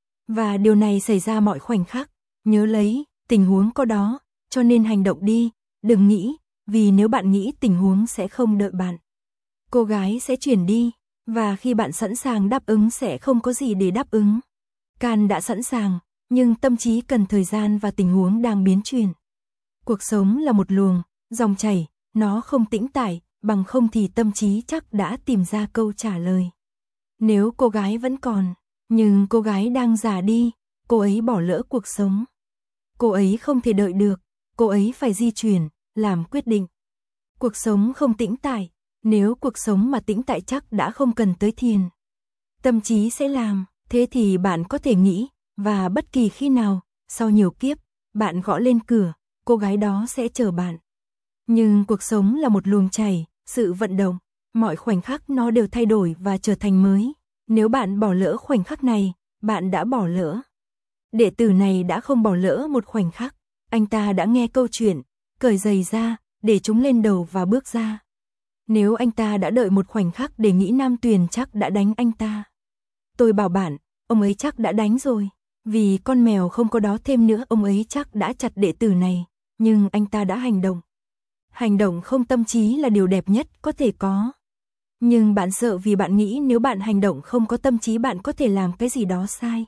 Và điều này xảy ra mọi khoảnh khắc, nhớ lấy, tình huống có đó, cho nên hành động đi, đừng nghĩ, vì nếu bạn nghĩ tình huống sẽ không đợi bạn. Cô gái sẽ chuyển đi, và khi bạn sẵn sàng đáp ứng sẽ không có gì để đáp ứng. Kant đã sẵn sàng, nhưng tâm trí cần thời gian và tình huống đang biến chuyển. Cuộc sống là một luồng, dòng chảy, nó không tĩnh tại, bằng không thì tâm trí chắc đã tìm ra câu trả lời. Nếu cô gái vẫn còn, nhưng cô gái đang già đi, cô ấy bỏ lỡ cuộc sống. cô ấy không thể đợi được, cô ấy phải di chuyển, làm quyết định. Cuộc sống không tĩnh tại, nếu cuộc sống mà tĩnh tại chắc đã không cần tới thiền. Tâm trí sẽ làm, thế thì bạn có thể nghĩ, và bất kỳ khi nào, sau nhiều kiếp, bạn gõ lên cửa, cô gái đó sẽ chờ bạn. Nhưng cuộc sống là một luồng chảy, sự vận động, mọi khoảnh khắc nó đều thay đổi và trở thành mới. Nếu bạn bỏ lỡ khoảnh khắc này, bạn đã bỏ lỡ. Đệ tử này đã không bỏ lỡ một khoảnh khắc, anh ta đã nghe câu chuyện, cởi giày ra, để chúng lên đầu và bước ra. Nếu anh ta đã đợi một khoảnh khắc để nghĩ Nam Tuyền chắc đã đánh anh ta. Tôi bảo bạn, ông ấy chắc đã đánh rồi, vì con mèo không có đó thêm nữa, ông ấy chắc đã chặt đệ tử này, nhưng anh ta đã hành động. Hành động không tâm trí là điều đẹp nhất có thể có. Nhưng bạn sợ vì bạn nghĩ nếu bạn hành động không có tâm trí bạn có thể làm cái gì đó sai.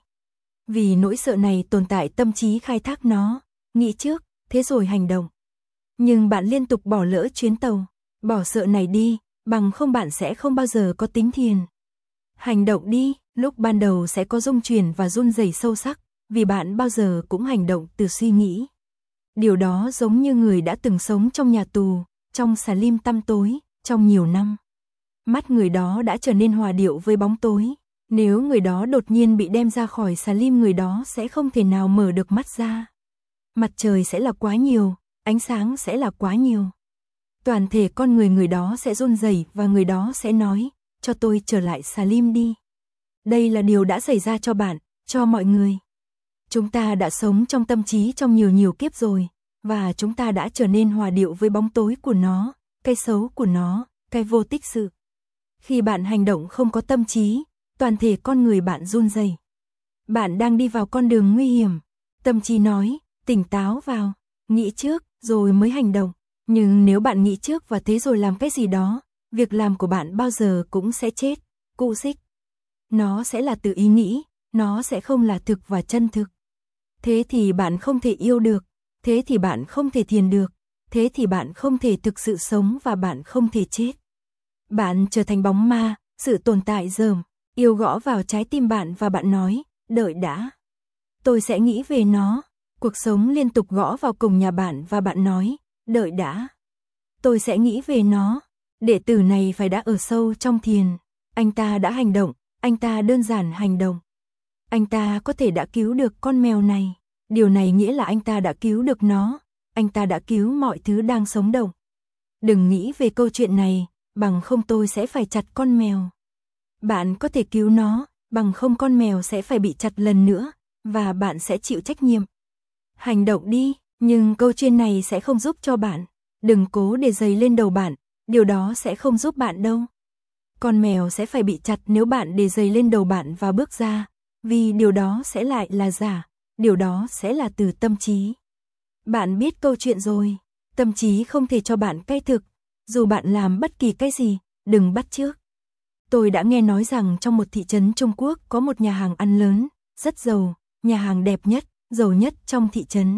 Vì nỗi sợ này tồn tại tâm trí khai thác nó, nghĩ trước, thế rồi hành động. Nhưng bạn liên tục bỏ lỡ chuyến tàu, bỏ sợ này đi, bằng không bạn sẽ không bao giờ có tính thiền. Hành động đi, lúc ban đầu sẽ có rung chuyển và run rẩy sâu sắc, vì bạn bao giờ cũng hành động từ suy nghĩ. Điều đó giống như người đã từng sống trong nhà tù, trong xà lim tăm tối, trong nhiều năm. Mắt người đó đã trở nên hòa điệu với bóng tối. Nếu người đó đột nhiên bị đem ra khỏi xà lim người đó sẽ không thể nào mở được mắt ra. Mặt trời sẽ là quá nhiều, ánh sáng sẽ là quá nhiều. Toàn thể con người người đó sẽ run rẩy và người đó sẽ nói, cho tôi trở lại xà lim đi. Đây là điều đã xảy ra cho bạn, cho mọi người. Chúng ta đã sống trong tâm trí trong nhiều nhiều kiếp rồi, và chúng ta đã trở nên hòa điệu với bóng tối của nó, cái xấu của nó, cái vô tích sự. Khi bạn hành động không có tâm trí, toàn thể con người bạn run rẩy. Bạn đang đi vào con đường nguy hiểm. Tâm trí nói, tỉnh táo vào, nghĩ trước, rồi mới hành động. Nhưng nếu bạn nghĩ trước và thế rồi làm cái gì đó, việc làm của bạn bao giờ cũng sẽ chết, cụ xích. Nó sẽ là tự ý nghĩ, nó sẽ không là thực và chân thực. Thế thì bạn không thể yêu được, thế thì bạn không thể thiền được, thế thì bạn không thể thực sự sống và bạn không thể chết. Bạn trở thành bóng ma, sự tồn tại dởm, yêu gõ vào trái tim bạn và bạn nói, đợi đã. Tôi sẽ nghĩ về nó. Cuộc sống liên tục gõ vào cổng nhà bạn và bạn nói, đợi đã. Tôi sẽ nghĩ về nó. Đệ tử này phải đã ở sâu trong thiền. Anh ta đã hành động, anh ta đơn giản hành động. Anh ta có thể đã cứu được con mèo này. Điều này nghĩa là anh ta đã cứu được nó. Anh ta đã cứu mọi thứ đang sống động. Đừng nghĩ về câu chuyện này, bằng không tôi sẽ phải chặt con mèo. Bạn có thể cứu nó, bằng không con mèo sẽ phải bị chặt lần nữa, và bạn sẽ chịu trách nhiệm. Hành động đi, nhưng câu chuyện này sẽ không giúp cho bạn. Đừng cố để giày lên đầu bạn, điều đó sẽ không giúp bạn đâu. Con mèo sẽ phải bị chặt nếu bạn để giày lên đầu bạn và bước ra, vì điều đó sẽ lại là giả, điều đó sẽ là từ tâm trí. Bạn biết câu chuyện rồi, tâm trí không thể cho bạn cái thực, dù bạn làm bất kỳ cái gì, đừng bắt chước. Tôi đã nghe nói rằng trong một thị trấn Trung Quốc có một nhà hàng ăn lớn, rất giàu, nhà hàng đẹp nhất, giàu nhất trong thị trấn.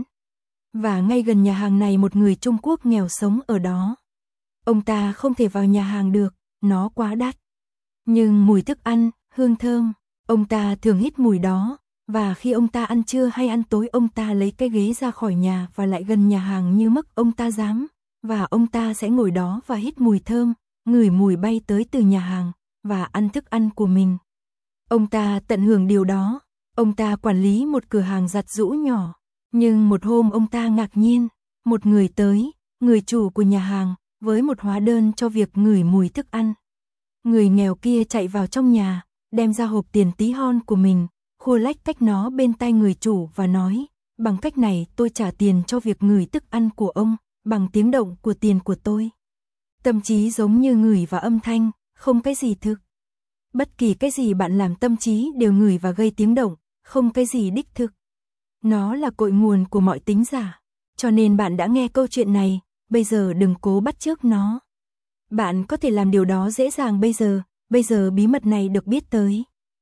Và ngay gần nhà hàng này một người Trung Quốc nghèo sống ở đó. Ông ta không thể vào nhà hàng được, nó quá đắt. Nhưng mùi thức ăn, hương thơm, ông ta thường hít mùi đó, và khi ông ta ăn trưa hay ăn tối ông ta lấy cái ghế ra khỏi nhà và lại gần nhà hàng như mức ông ta dám, và ông ta sẽ ngồi đó và hít mùi thơm, ngửi mùi bay tới từ nhà hàng, và ăn thức ăn của mình. Ông ta tận hưởng điều đó, ông ta quản lý một cửa hàng giặt giũ nhỏ, nhưng một hôm ông ta ngạc nhiên, một người tới, người chủ của nhà hàng, với một hóa đơn cho việc ngửi mùi thức ăn. Người nghèo kia chạy vào trong nhà, đem ra hộp tiền tí hon của mình, khua lách cách nó bên tay người chủ và nói, bằng cách này tôi trả tiền cho việc ngửi thức ăn của ông, bằng tiếng động của tiền của tôi. Tâm trí giống như ngửi và âm thanh, không cái gì thực. Bất kỳ cái gì bạn làm tâm trí đều ngửi và gây tiếng động, không cái gì đích thực. Nó là cội nguồn của mọi tính giả. Cho nên bạn đã nghe câu chuyện này, bây giờ đừng cố bắt chước nó. Bạn có thể làm điều đó dễ dàng bây giờ, bây giờ bí mật này được biết tới.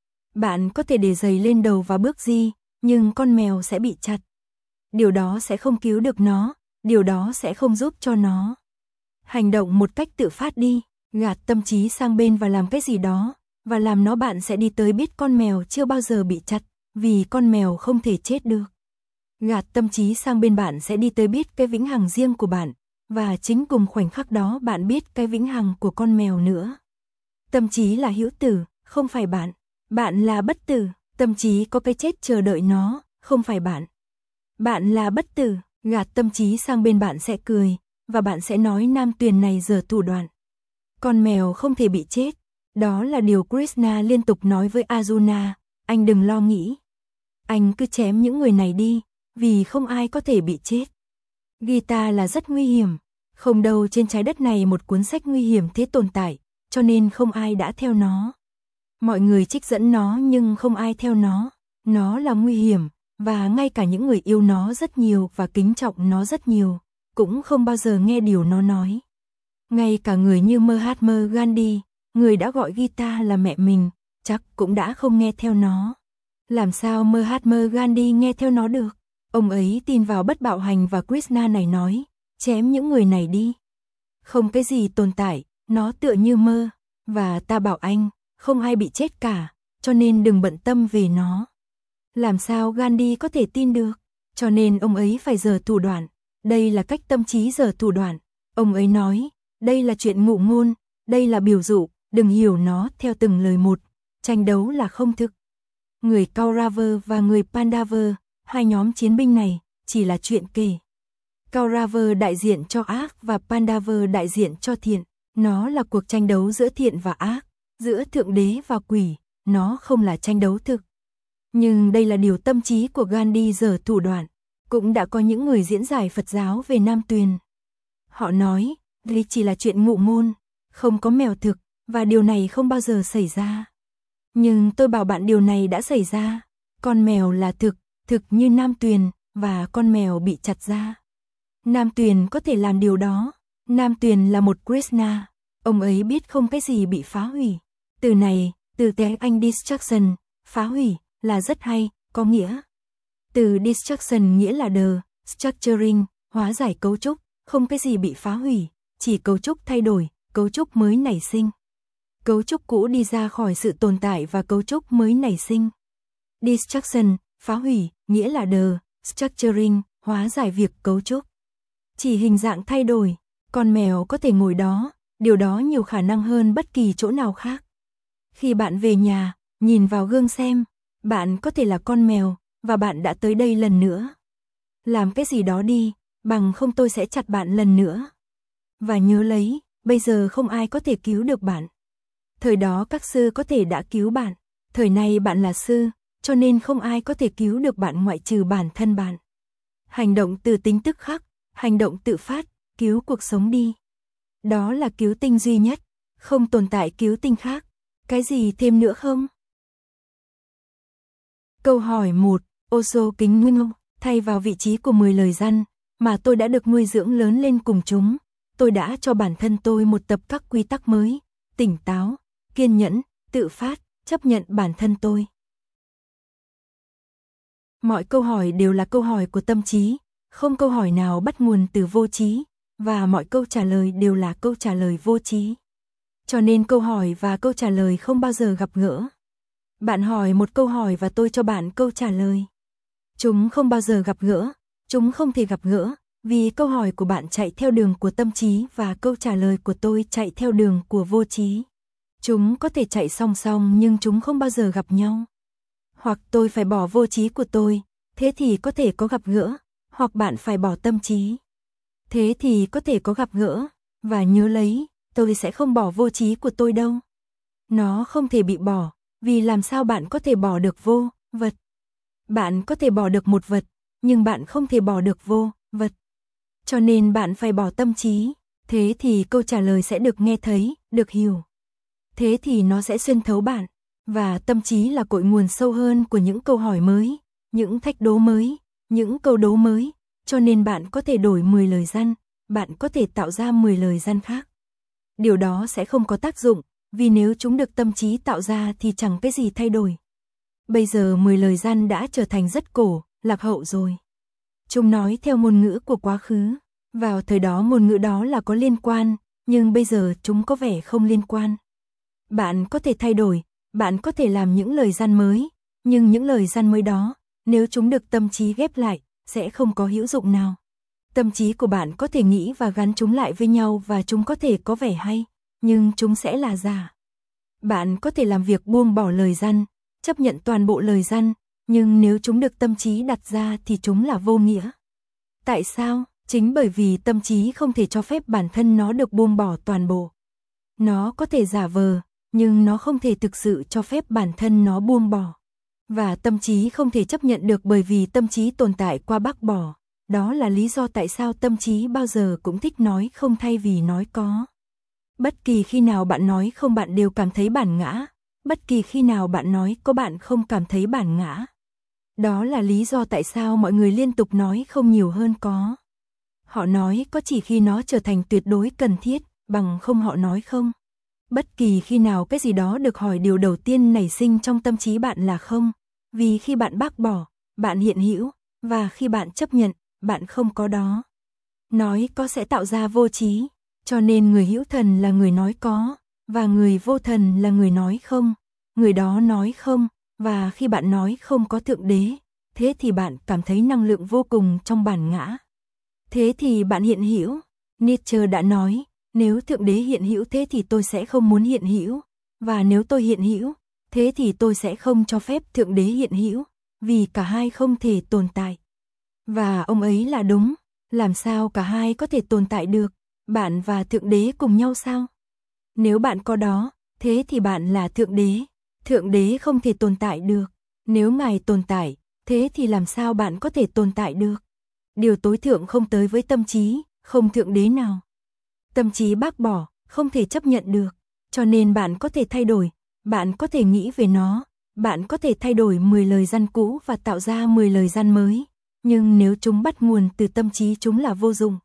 Bạn có thể để giày lên đầu và bước đi, nhưng con mèo sẽ bị chặt. Điều đó sẽ không cứu được nó, điều đó sẽ không giúp cho nó. Hành động một cách tự phát đi, gạt tâm trí sang bên và làm cái gì đó, và làm nó bạn sẽ đi tới biết con mèo chưa bao giờ bị chặt, vì con mèo không thể chết được. Gạt tâm trí sang bên bạn sẽ đi tới biết cái vĩnh hằng riêng của bạn, và chính cùng khoảnh khắc đó bạn biết cái vĩnh hằng của con mèo nữa. Tâm trí là hữu tử, không phải bạn. Bạn là bất tử, tâm trí có cái chết chờ đợi nó, không phải bạn. Bạn là bất tử, gạt tâm trí sang bên bạn sẽ cười, và bạn sẽ nói Nam Tuyền này giở thủ đoạn. Con mèo không thể bị chết, đó là điều Krishna liên tục nói với Arjuna, anh đừng lo nghĩ. Anh cứ chém những người này đi, vì không ai có thể bị chết. Gita là rất nguy hiểm, không đâu trên trái đất này một cuốn sách nguy hiểm thế tồn tại, cho nên không ai đã theo nó. Mọi người trích dẫn nó nhưng không ai theo nó, nó là nguy hiểm, và ngay cả những người yêu nó rất nhiều và kính trọng nó rất nhiều, cũng không bao giờ nghe điều nó nói. Ngay cả người như Mahatma Gandhi, người đã gọi Gita là mẹ mình, chắc cũng đã không nghe theo nó. Làm sao Mahatma Gandhi nghe theo nó được? Ông ấy tin vào bất bạo hành và Krishna này nói, chém những người này đi. Không cái gì tồn tại, nó tựa như mơ, và ta bảo anh, không ai bị chết cả, cho nên đừng bận tâm về nó. Làm sao Gandhi có thể tin được? Cho nên ông ấy phải giở thủ đoạn, đây là cách tâm trí giở thủ đoạn. Ông ấy nói, đây là chuyện ngụ ngôn, đây là biểu dụ, đừng hiểu nó theo từng lời một, tranh đấu là không thực. Người Kaurava và người Pandava, hai nhóm chiến binh này, chỉ là chuyện kể. Kaurava đại diện cho ác và Pandava đại diện cho thiện, nó là cuộc tranh đấu giữa thiện và ác, giữa thượng đế và quỷ, nó không là tranh đấu thực. Nhưng đây là điều tâm trí của Gandhi giở thủ đoạn, cũng đã có những người diễn giải Phật giáo về Nam Tuyền. Họ nói, lý chỉ là chuyện ngụ ngôn, không có mèo thực, và điều này không bao giờ xảy ra. Nhưng tôi bảo bạn điều này đã xảy ra, con mèo là thực, thực như Nam Tuyền, và con mèo bị chặt ra. Nam Tuyền có thể làm điều đó, Nam Tuyền là một Krishna, ông ấy biết không cái gì bị phá hủy. Từ này, từ tiếng Anh destruction, phá hủy, là rất hay, có nghĩa. Từ destruction nghĩa là the, structuring, hóa giải cấu trúc, không cái gì bị phá hủy, chỉ cấu trúc thay đổi, cấu trúc mới nảy sinh. Cấu trúc cũ đi ra khỏi sự tồn tại và cấu trúc mới nảy sinh. Destruction, phá hủy, nghĩa là the, structuring, hóa giải việc cấu trúc. Chỉ hình dạng thay đổi, con mèo có thể ngồi đó, điều đó nhiều khả năng hơn bất kỳ chỗ nào khác. Khi bạn về nhà, nhìn vào gương xem, bạn có thể là con mèo, và bạn đã tới đây lần nữa. Làm cái gì đó đi, bằng không tôi sẽ chặt bạn lần nữa. Và nhớ lấy, bây giờ không ai có thể cứu được bạn. Thời đó các sư có thể đã cứu bạn, thời này bạn là sư, cho nên không ai có thể cứu được bạn ngoại trừ bản thân bạn. Hành động từ tính tức khắc, hành động tự phát, cứu cuộc sống đi. Đó là cứu tinh duy nhất, không tồn tại cứu tinh khác. Cái gì thêm nữa không? Câu hỏi một. Osho kính Nguyên thay vào vị trí của mười lời răn, mà tôi đã được nuôi dưỡng lớn lên cùng chúng, tôi đã cho bản thân tôi một tập các quy tắc mới, tỉnh táo, kiên nhẫn, tự phát, chấp nhận bản thân tôi. Mọi câu hỏi đều là câu hỏi của tâm trí, không câu hỏi nào bắt nguồn từ vô trí, và mọi câu trả lời đều là câu trả lời vô trí. Cho nên câu hỏi và câu trả lời không bao giờ gặp gỡ. Bạn hỏi một câu hỏi và tôi cho bạn câu trả lời. Chúng không bao giờ gặp gỡ, chúng không thể gặp gỡ, vì câu hỏi của bạn chạy theo đường của tâm trí và câu trả lời của tôi chạy theo đường của vô trí. Chúng có thể chạy song song nhưng chúng không bao giờ gặp nhau. Hoặc tôi phải bỏ vô trí của tôi, thế thì có thể có gặp gỡ, hoặc bạn phải bỏ tâm trí. Thế thì có thể có gặp gỡ, và nhớ lấy, tôi sẽ không bỏ vô trí của tôi đâu. Nó không thể bị bỏ, vì làm sao bạn có thể bỏ được vô vật? Bạn có thể bỏ được một vật, nhưng bạn không thể bỏ được vô vật. Cho nên bạn phải bỏ tâm trí, thế thì câu trả lời sẽ được nghe thấy, được hiểu. Thế thì nó sẽ xuyên thấu bạn, và tâm trí là cội nguồn sâu hơn của những câu hỏi mới, những thách đố mới, những câu đố mới, cho nên bạn có thể đổi mười lời răn, bạn có thể tạo ra mười lời răn khác. Điều đó sẽ không có tác dụng, vì nếu chúng được tâm trí tạo ra thì chẳng cái gì thay đổi. Bây giờ mười lời răn đã trở thành rất cổ, lạc hậu rồi. Chúng nói theo ngôn ngữ của quá khứ, vào thời đó ngôn ngữ đó là có liên quan, nhưng bây giờ chúng có vẻ không liên quan. Bạn có thể thay đổi, bạn có thể làm những lời răn mới, nhưng những lời răn mới đó, nếu chúng được tâm trí ghép lại, sẽ không có hữu dụng nào. Tâm trí của bạn có thể nghĩ và gắn chúng lại với nhau và chúng có thể có vẻ hay, nhưng chúng sẽ là giả. Bạn có thể làm việc buông bỏ lời răn, chấp nhận toàn bộ lời răn, nhưng nếu chúng được tâm trí đặt ra thì chúng là vô nghĩa. Tại sao? Chính bởi vì tâm trí không thể cho phép bản thân nó được buông bỏ toàn bộ. Nó có thể giả vờ, nhưng nó không thể thực sự cho phép bản thân nó buông bỏ. Và tâm trí không thể chấp nhận được bởi vì tâm trí tồn tại qua bác bỏ. Đó là lý do tại sao tâm trí bao giờ cũng thích nói không thay vì nói có. Bất kỳ khi nào bạn nói không bạn đều cảm thấy bản ngã. Bất kỳ khi nào bạn nói có bạn không cảm thấy bản ngã. Đó là lý do tại sao mọi người liên tục nói không nhiều hơn có. Họ nói có chỉ khi nó trở thành tuyệt đối cần thiết, bằng không họ nói không. Bất kỳ khi nào cái gì đó được hỏi điều đầu tiên nảy sinh trong tâm trí bạn là không. Vì khi bạn bác bỏ, bạn hiện hữu, và khi bạn chấp nhận, bạn không có đó. Nói có sẽ tạo ra vô trí, cho nên người hữu thần là người nói có, và người vô thần là người nói không. Người đó nói không, và khi bạn nói không có thượng đế, thế thì bạn cảm thấy năng lượng vô cùng trong bản ngã. Thế thì bạn hiện hữu. Nietzsche đã nói, nếu thượng đế hiện hữu thế thì tôi sẽ không muốn hiện hữu, và nếu tôi hiện hữu, thế thì tôi sẽ không cho phép thượng đế hiện hữu, vì cả hai không thể tồn tại. Và ông ấy là đúng, làm sao cả hai có thể tồn tại được, bạn và thượng đế cùng nhau sao? Nếu bạn có đó, thế thì bạn là thượng đế, thượng đế không thể tồn tại được. Nếu ngài tồn tại, thế thì làm sao bạn có thể tồn tại được? Điều tối thượng không tới với tâm trí, không thượng đế nào. Tâm trí bác bỏ, không thể chấp nhận được, cho nên bạn có thể thay đổi, bạn có thể nghĩ về nó, bạn có thể thay đổi mười lời răn cũ và tạo ra mười lời răn mới, nhưng nếu chúng bắt nguồn từ tâm trí chúng là vô dụng.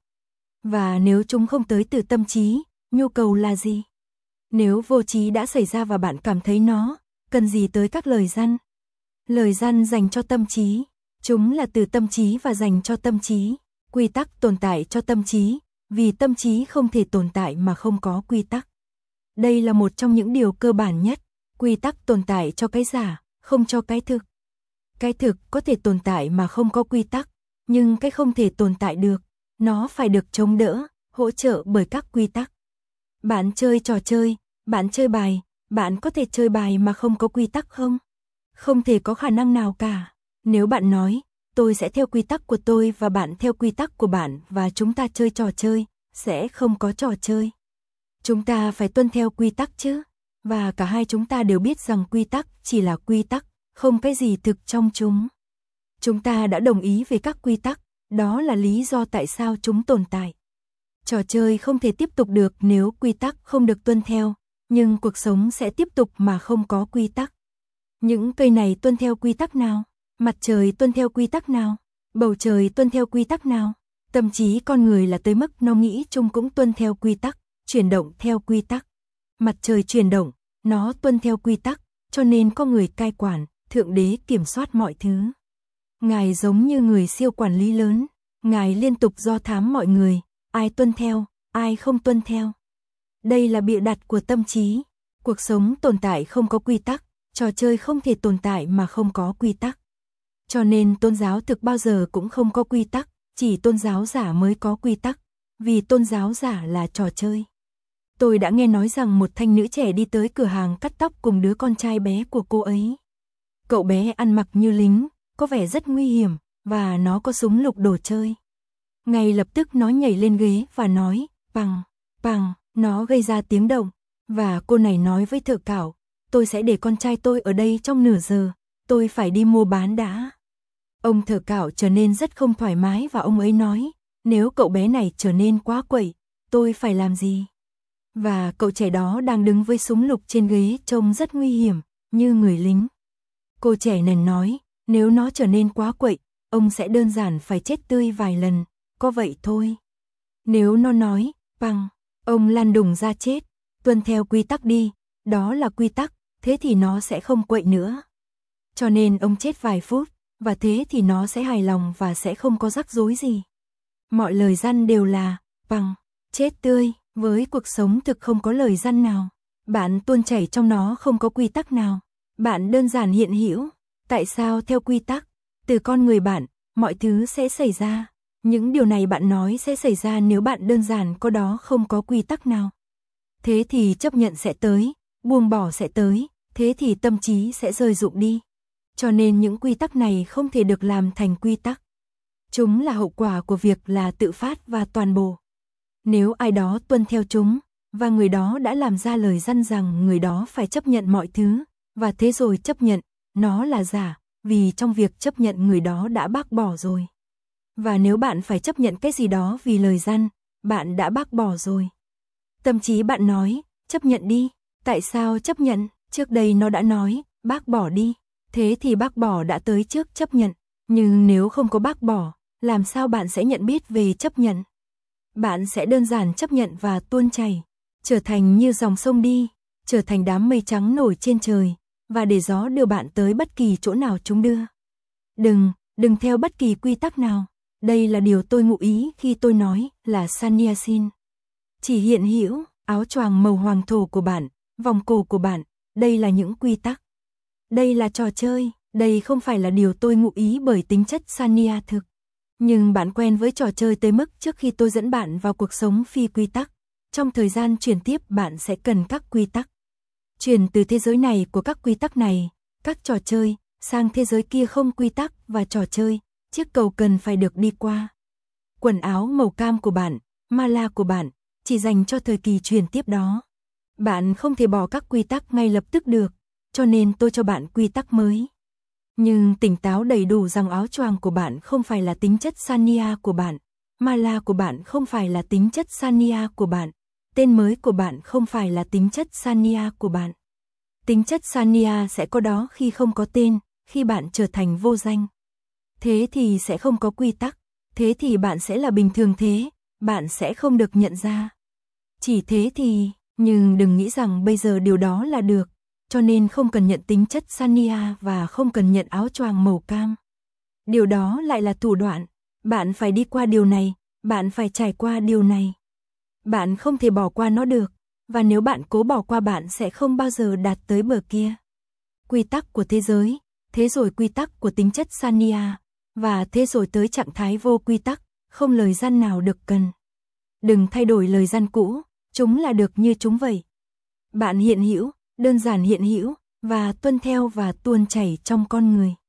Và nếu chúng không tới từ tâm trí, nhu cầu là gì? Nếu vô trí đã xảy ra và bạn cảm thấy nó, cần gì tới các lời răn? Lời răn dành cho tâm trí, chúng là từ tâm trí và dành cho tâm trí, quy tắc tồn tại cho tâm trí, vì tâm trí không thể tồn tại mà không có quy tắc. Đây là một trong những điều cơ bản nhất, quy tắc tồn tại cho cái giả, không cho cái thực. Cái thực có thể tồn tại mà không có quy tắc, nhưng cái không thể tồn tại được, nó phải được chống đỡ, hỗ trợ bởi các quy tắc. Bạn chơi trò chơi, bạn chơi bài, bạn có thể chơi bài mà không có quy tắc không? Không thể có khả năng nào cả. Nếu bạn nói, tôi sẽ theo quy tắc của tôi và bạn theo quy tắc của bạn và chúng ta chơi trò chơi, sẽ không có trò chơi. Chúng ta phải tuân theo quy tắc chứ, và cả hai chúng ta đều biết rằng quy tắc chỉ là quy tắc, không cái gì thực trong chúng. Chúng ta đã đồng ý về các quy tắc, đó là lý do tại sao chúng tồn tại. Trò chơi không thể tiếp tục được nếu quy tắc không được tuân theo, nhưng cuộc sống sẽ tiếp tục mà không có quy tắc. Những cây này tuân theo quy tắc nào? Mặt trời tuân theo quy tắc nào? Bầu trời tuân theo quy tắc nào? Tâm trí con người là tới mức nó nghĩ chung cũng tuân theo quy tắc, chuyển động theo quy tắc. Mặt trời chuyển động, nó tuân theo quy tắc, cho nên có người cai quản, thượng đế kiểm soát mọi thứ. Ngài giống như người siêu quản lý lớn, Ngài liên tục do thám mọi người, ai tuân theo, ai không tuân theo. Đây là bịa đặt của tâm trí. Cuộc sống tồn tại không có quy tắc, trò chơi không thể tồn tại mà không có quy tắc. Cho nên tôn giáo thực bao giờ cũng không có quy tắc, chỉ tôn giáo giả mới có quy tắc, vì tôn giáo giả là trò chơi. Tôi đã nghe nói rằng một thanh nữ trẻ đi tới cửa hàng cắt tóc cùng đứa con trai bé của cô ấy. Cậu bé ăn mặc như lính, có vẻ rất nguy hiểm, và nó có súng lục đồ chơi. Ngay lập tức nó nhảy lên ghế và nói, bằng, bằng, nó gây ra tiếng động, và cô này nói với thợ cạo, tôi sẽ để con trai tôi ở đây trong nửa giờ, tôi phải đi mua bán đã. Ông thợ cạo trở nên rất không thoải mái và ông ấy nói, nếu cậu bé này trở nên quá quậy, tôi phải làm gì? Và cậu trẻ đó đang đứng với súng lục trên ghế trông rất nguy hiểm, như người lính. Cô trẻ nền nói, nếu nó trở nên quá quậy, ông sẽ đơn giản phải chết tươi vài lần, có vậy thôi. Nếu nó nói, bằng, ông lăn đùng ra chết, tuân theo quy tắc đi, đó là quy tắc, thế thì nó sẽ không quậy nữa. Cho nên ông chết vài phút, và thế thì nó sẽ hài lòng và sẽ không có rắc rối gì. Mọi lời răn đều là, bằng, chết tươi, với cuộc sống thực không có lời răn nào. Bạn tuôn chảy trong nó không có quy tắc nào. Bạn đơn giản hiện hữu. Tại sao theo quy tắc? Từ con người bạn, mọi thứ sẽ xảy ra. Những điều này bạn nói sẽ xảy ra nếu bạn đơn giản có đó không có quy tắc nào. Thế thì chấp nhận sẽ tới, buông bỏ sẽ tới, thế thì tâm trí sẽ rơi rụng đi. Cho nên những quy tắc này không thể được làm thành quy tắc. Chúng là hậu quả của việc là tự phát và toàn bộ. Nếu ai đó tuân theo chúng, và người đó đã làm ra lời răn rằng người đó phải chấp nhận mọi thứ, và thế rồi chấp nhận, nó là giả, vì trong việc chấp nhận người đó đã bác bỏ rồi. Và nếu bạn phải chấp nhận cái gì đó vì lời răn, bạn đã bác bỏ rồi. Tâm trí bạn nói, chấp nhận đi. Tại sao chấp nhận? Trước đây nó đã nói, bác bỏ đi. Thế thì bác bỏ đã tới trước chấp nhận. Nhưng nếu không có bác bỏ, làm sao bạn sẽ nhận biết về chấp nhận? Bạn sẽ đơn giản chấp nhận và tuôn chảy, trở thành như dòng sông đi, trở thành đám mây trắng nổi trên trời, và để gió đưa bạn tới bất kỳ chỗ nào chúng đưa. Đừng, đừng theo bất kỳ quy tắc nào. Đây là điều tôi ngụ ý khi tôi nói là Sannyasin. Chỉ hiện hữu, áo choàng màu hoàng thổ của bạn, vòng cổ của bạn, đây là những quy tắc. Đây là trò chơi, đây không phải là điều tôi ngụ ý bởi tính chất Sanya thực. Nhưng bạn quen với trò chơi tới mức trước khi tôi dẫn bạn vào cuộc sống phi quy tắc, trong thời gian chuyển tiếp bạn sẽ cần các quy tắc. Chuyển từ thế giới này của các quy tắc này, các trò chơi, sang thế giới kia không quy tắc và trò chơi, chiếc cầu cần phải được đi qua. Quần áo màu cam của bạn, mala của bạn, chỉ dành cho thời kỳ chuyển tiếp đó. Bạn không thể bỏ các quy tắc ngay lập tức được, cho nên tôi cho bạn quy tắc mới. Nhưng tỉnh táo đầy đủ rằng áo choàng của bạn không phải là tính chất Sanya của bạn, mala của bạn không phải là tính chất Sanya của bạn, tên mới của bạn không phải là tính chất Sanya của bạn. Tính chất Sanya sẽ có đó khi không có tên, khi bạn trở thành vô danh. Thế thì sẽ không có quy tắc, thế thì bạn sẽ là bình thường thế, bạn sẽ không được nhận ra. Chỉ thế thì, nhưng đừng nghĩ rằng bây giờ điều đó là được, cho nên không cần nhận tính chất Sanya và không cần nhận áo choàng màu cam. Điều đó lại là thủ đoạn, bạn phải đi qua điều này, bạn phải trải qua điều này. Bạn không thể bỏ qua nó được, và nếu bạn cố bỏ qua bạn sẽ không bao giờ đạt tới bờ kia. Quy tắc của thế giới, thế rồi quy tắc của tính chất Sanya, và thế rồi tới trạng thái vô quy tắc, không lời răn nào được cần. Đừng thay đổi lời răn cũ, chúng là được như chúng vậy. Bạn hiện hữu, đơn giản hiện hữu, và tuân theo và tuôn chảy trong con người.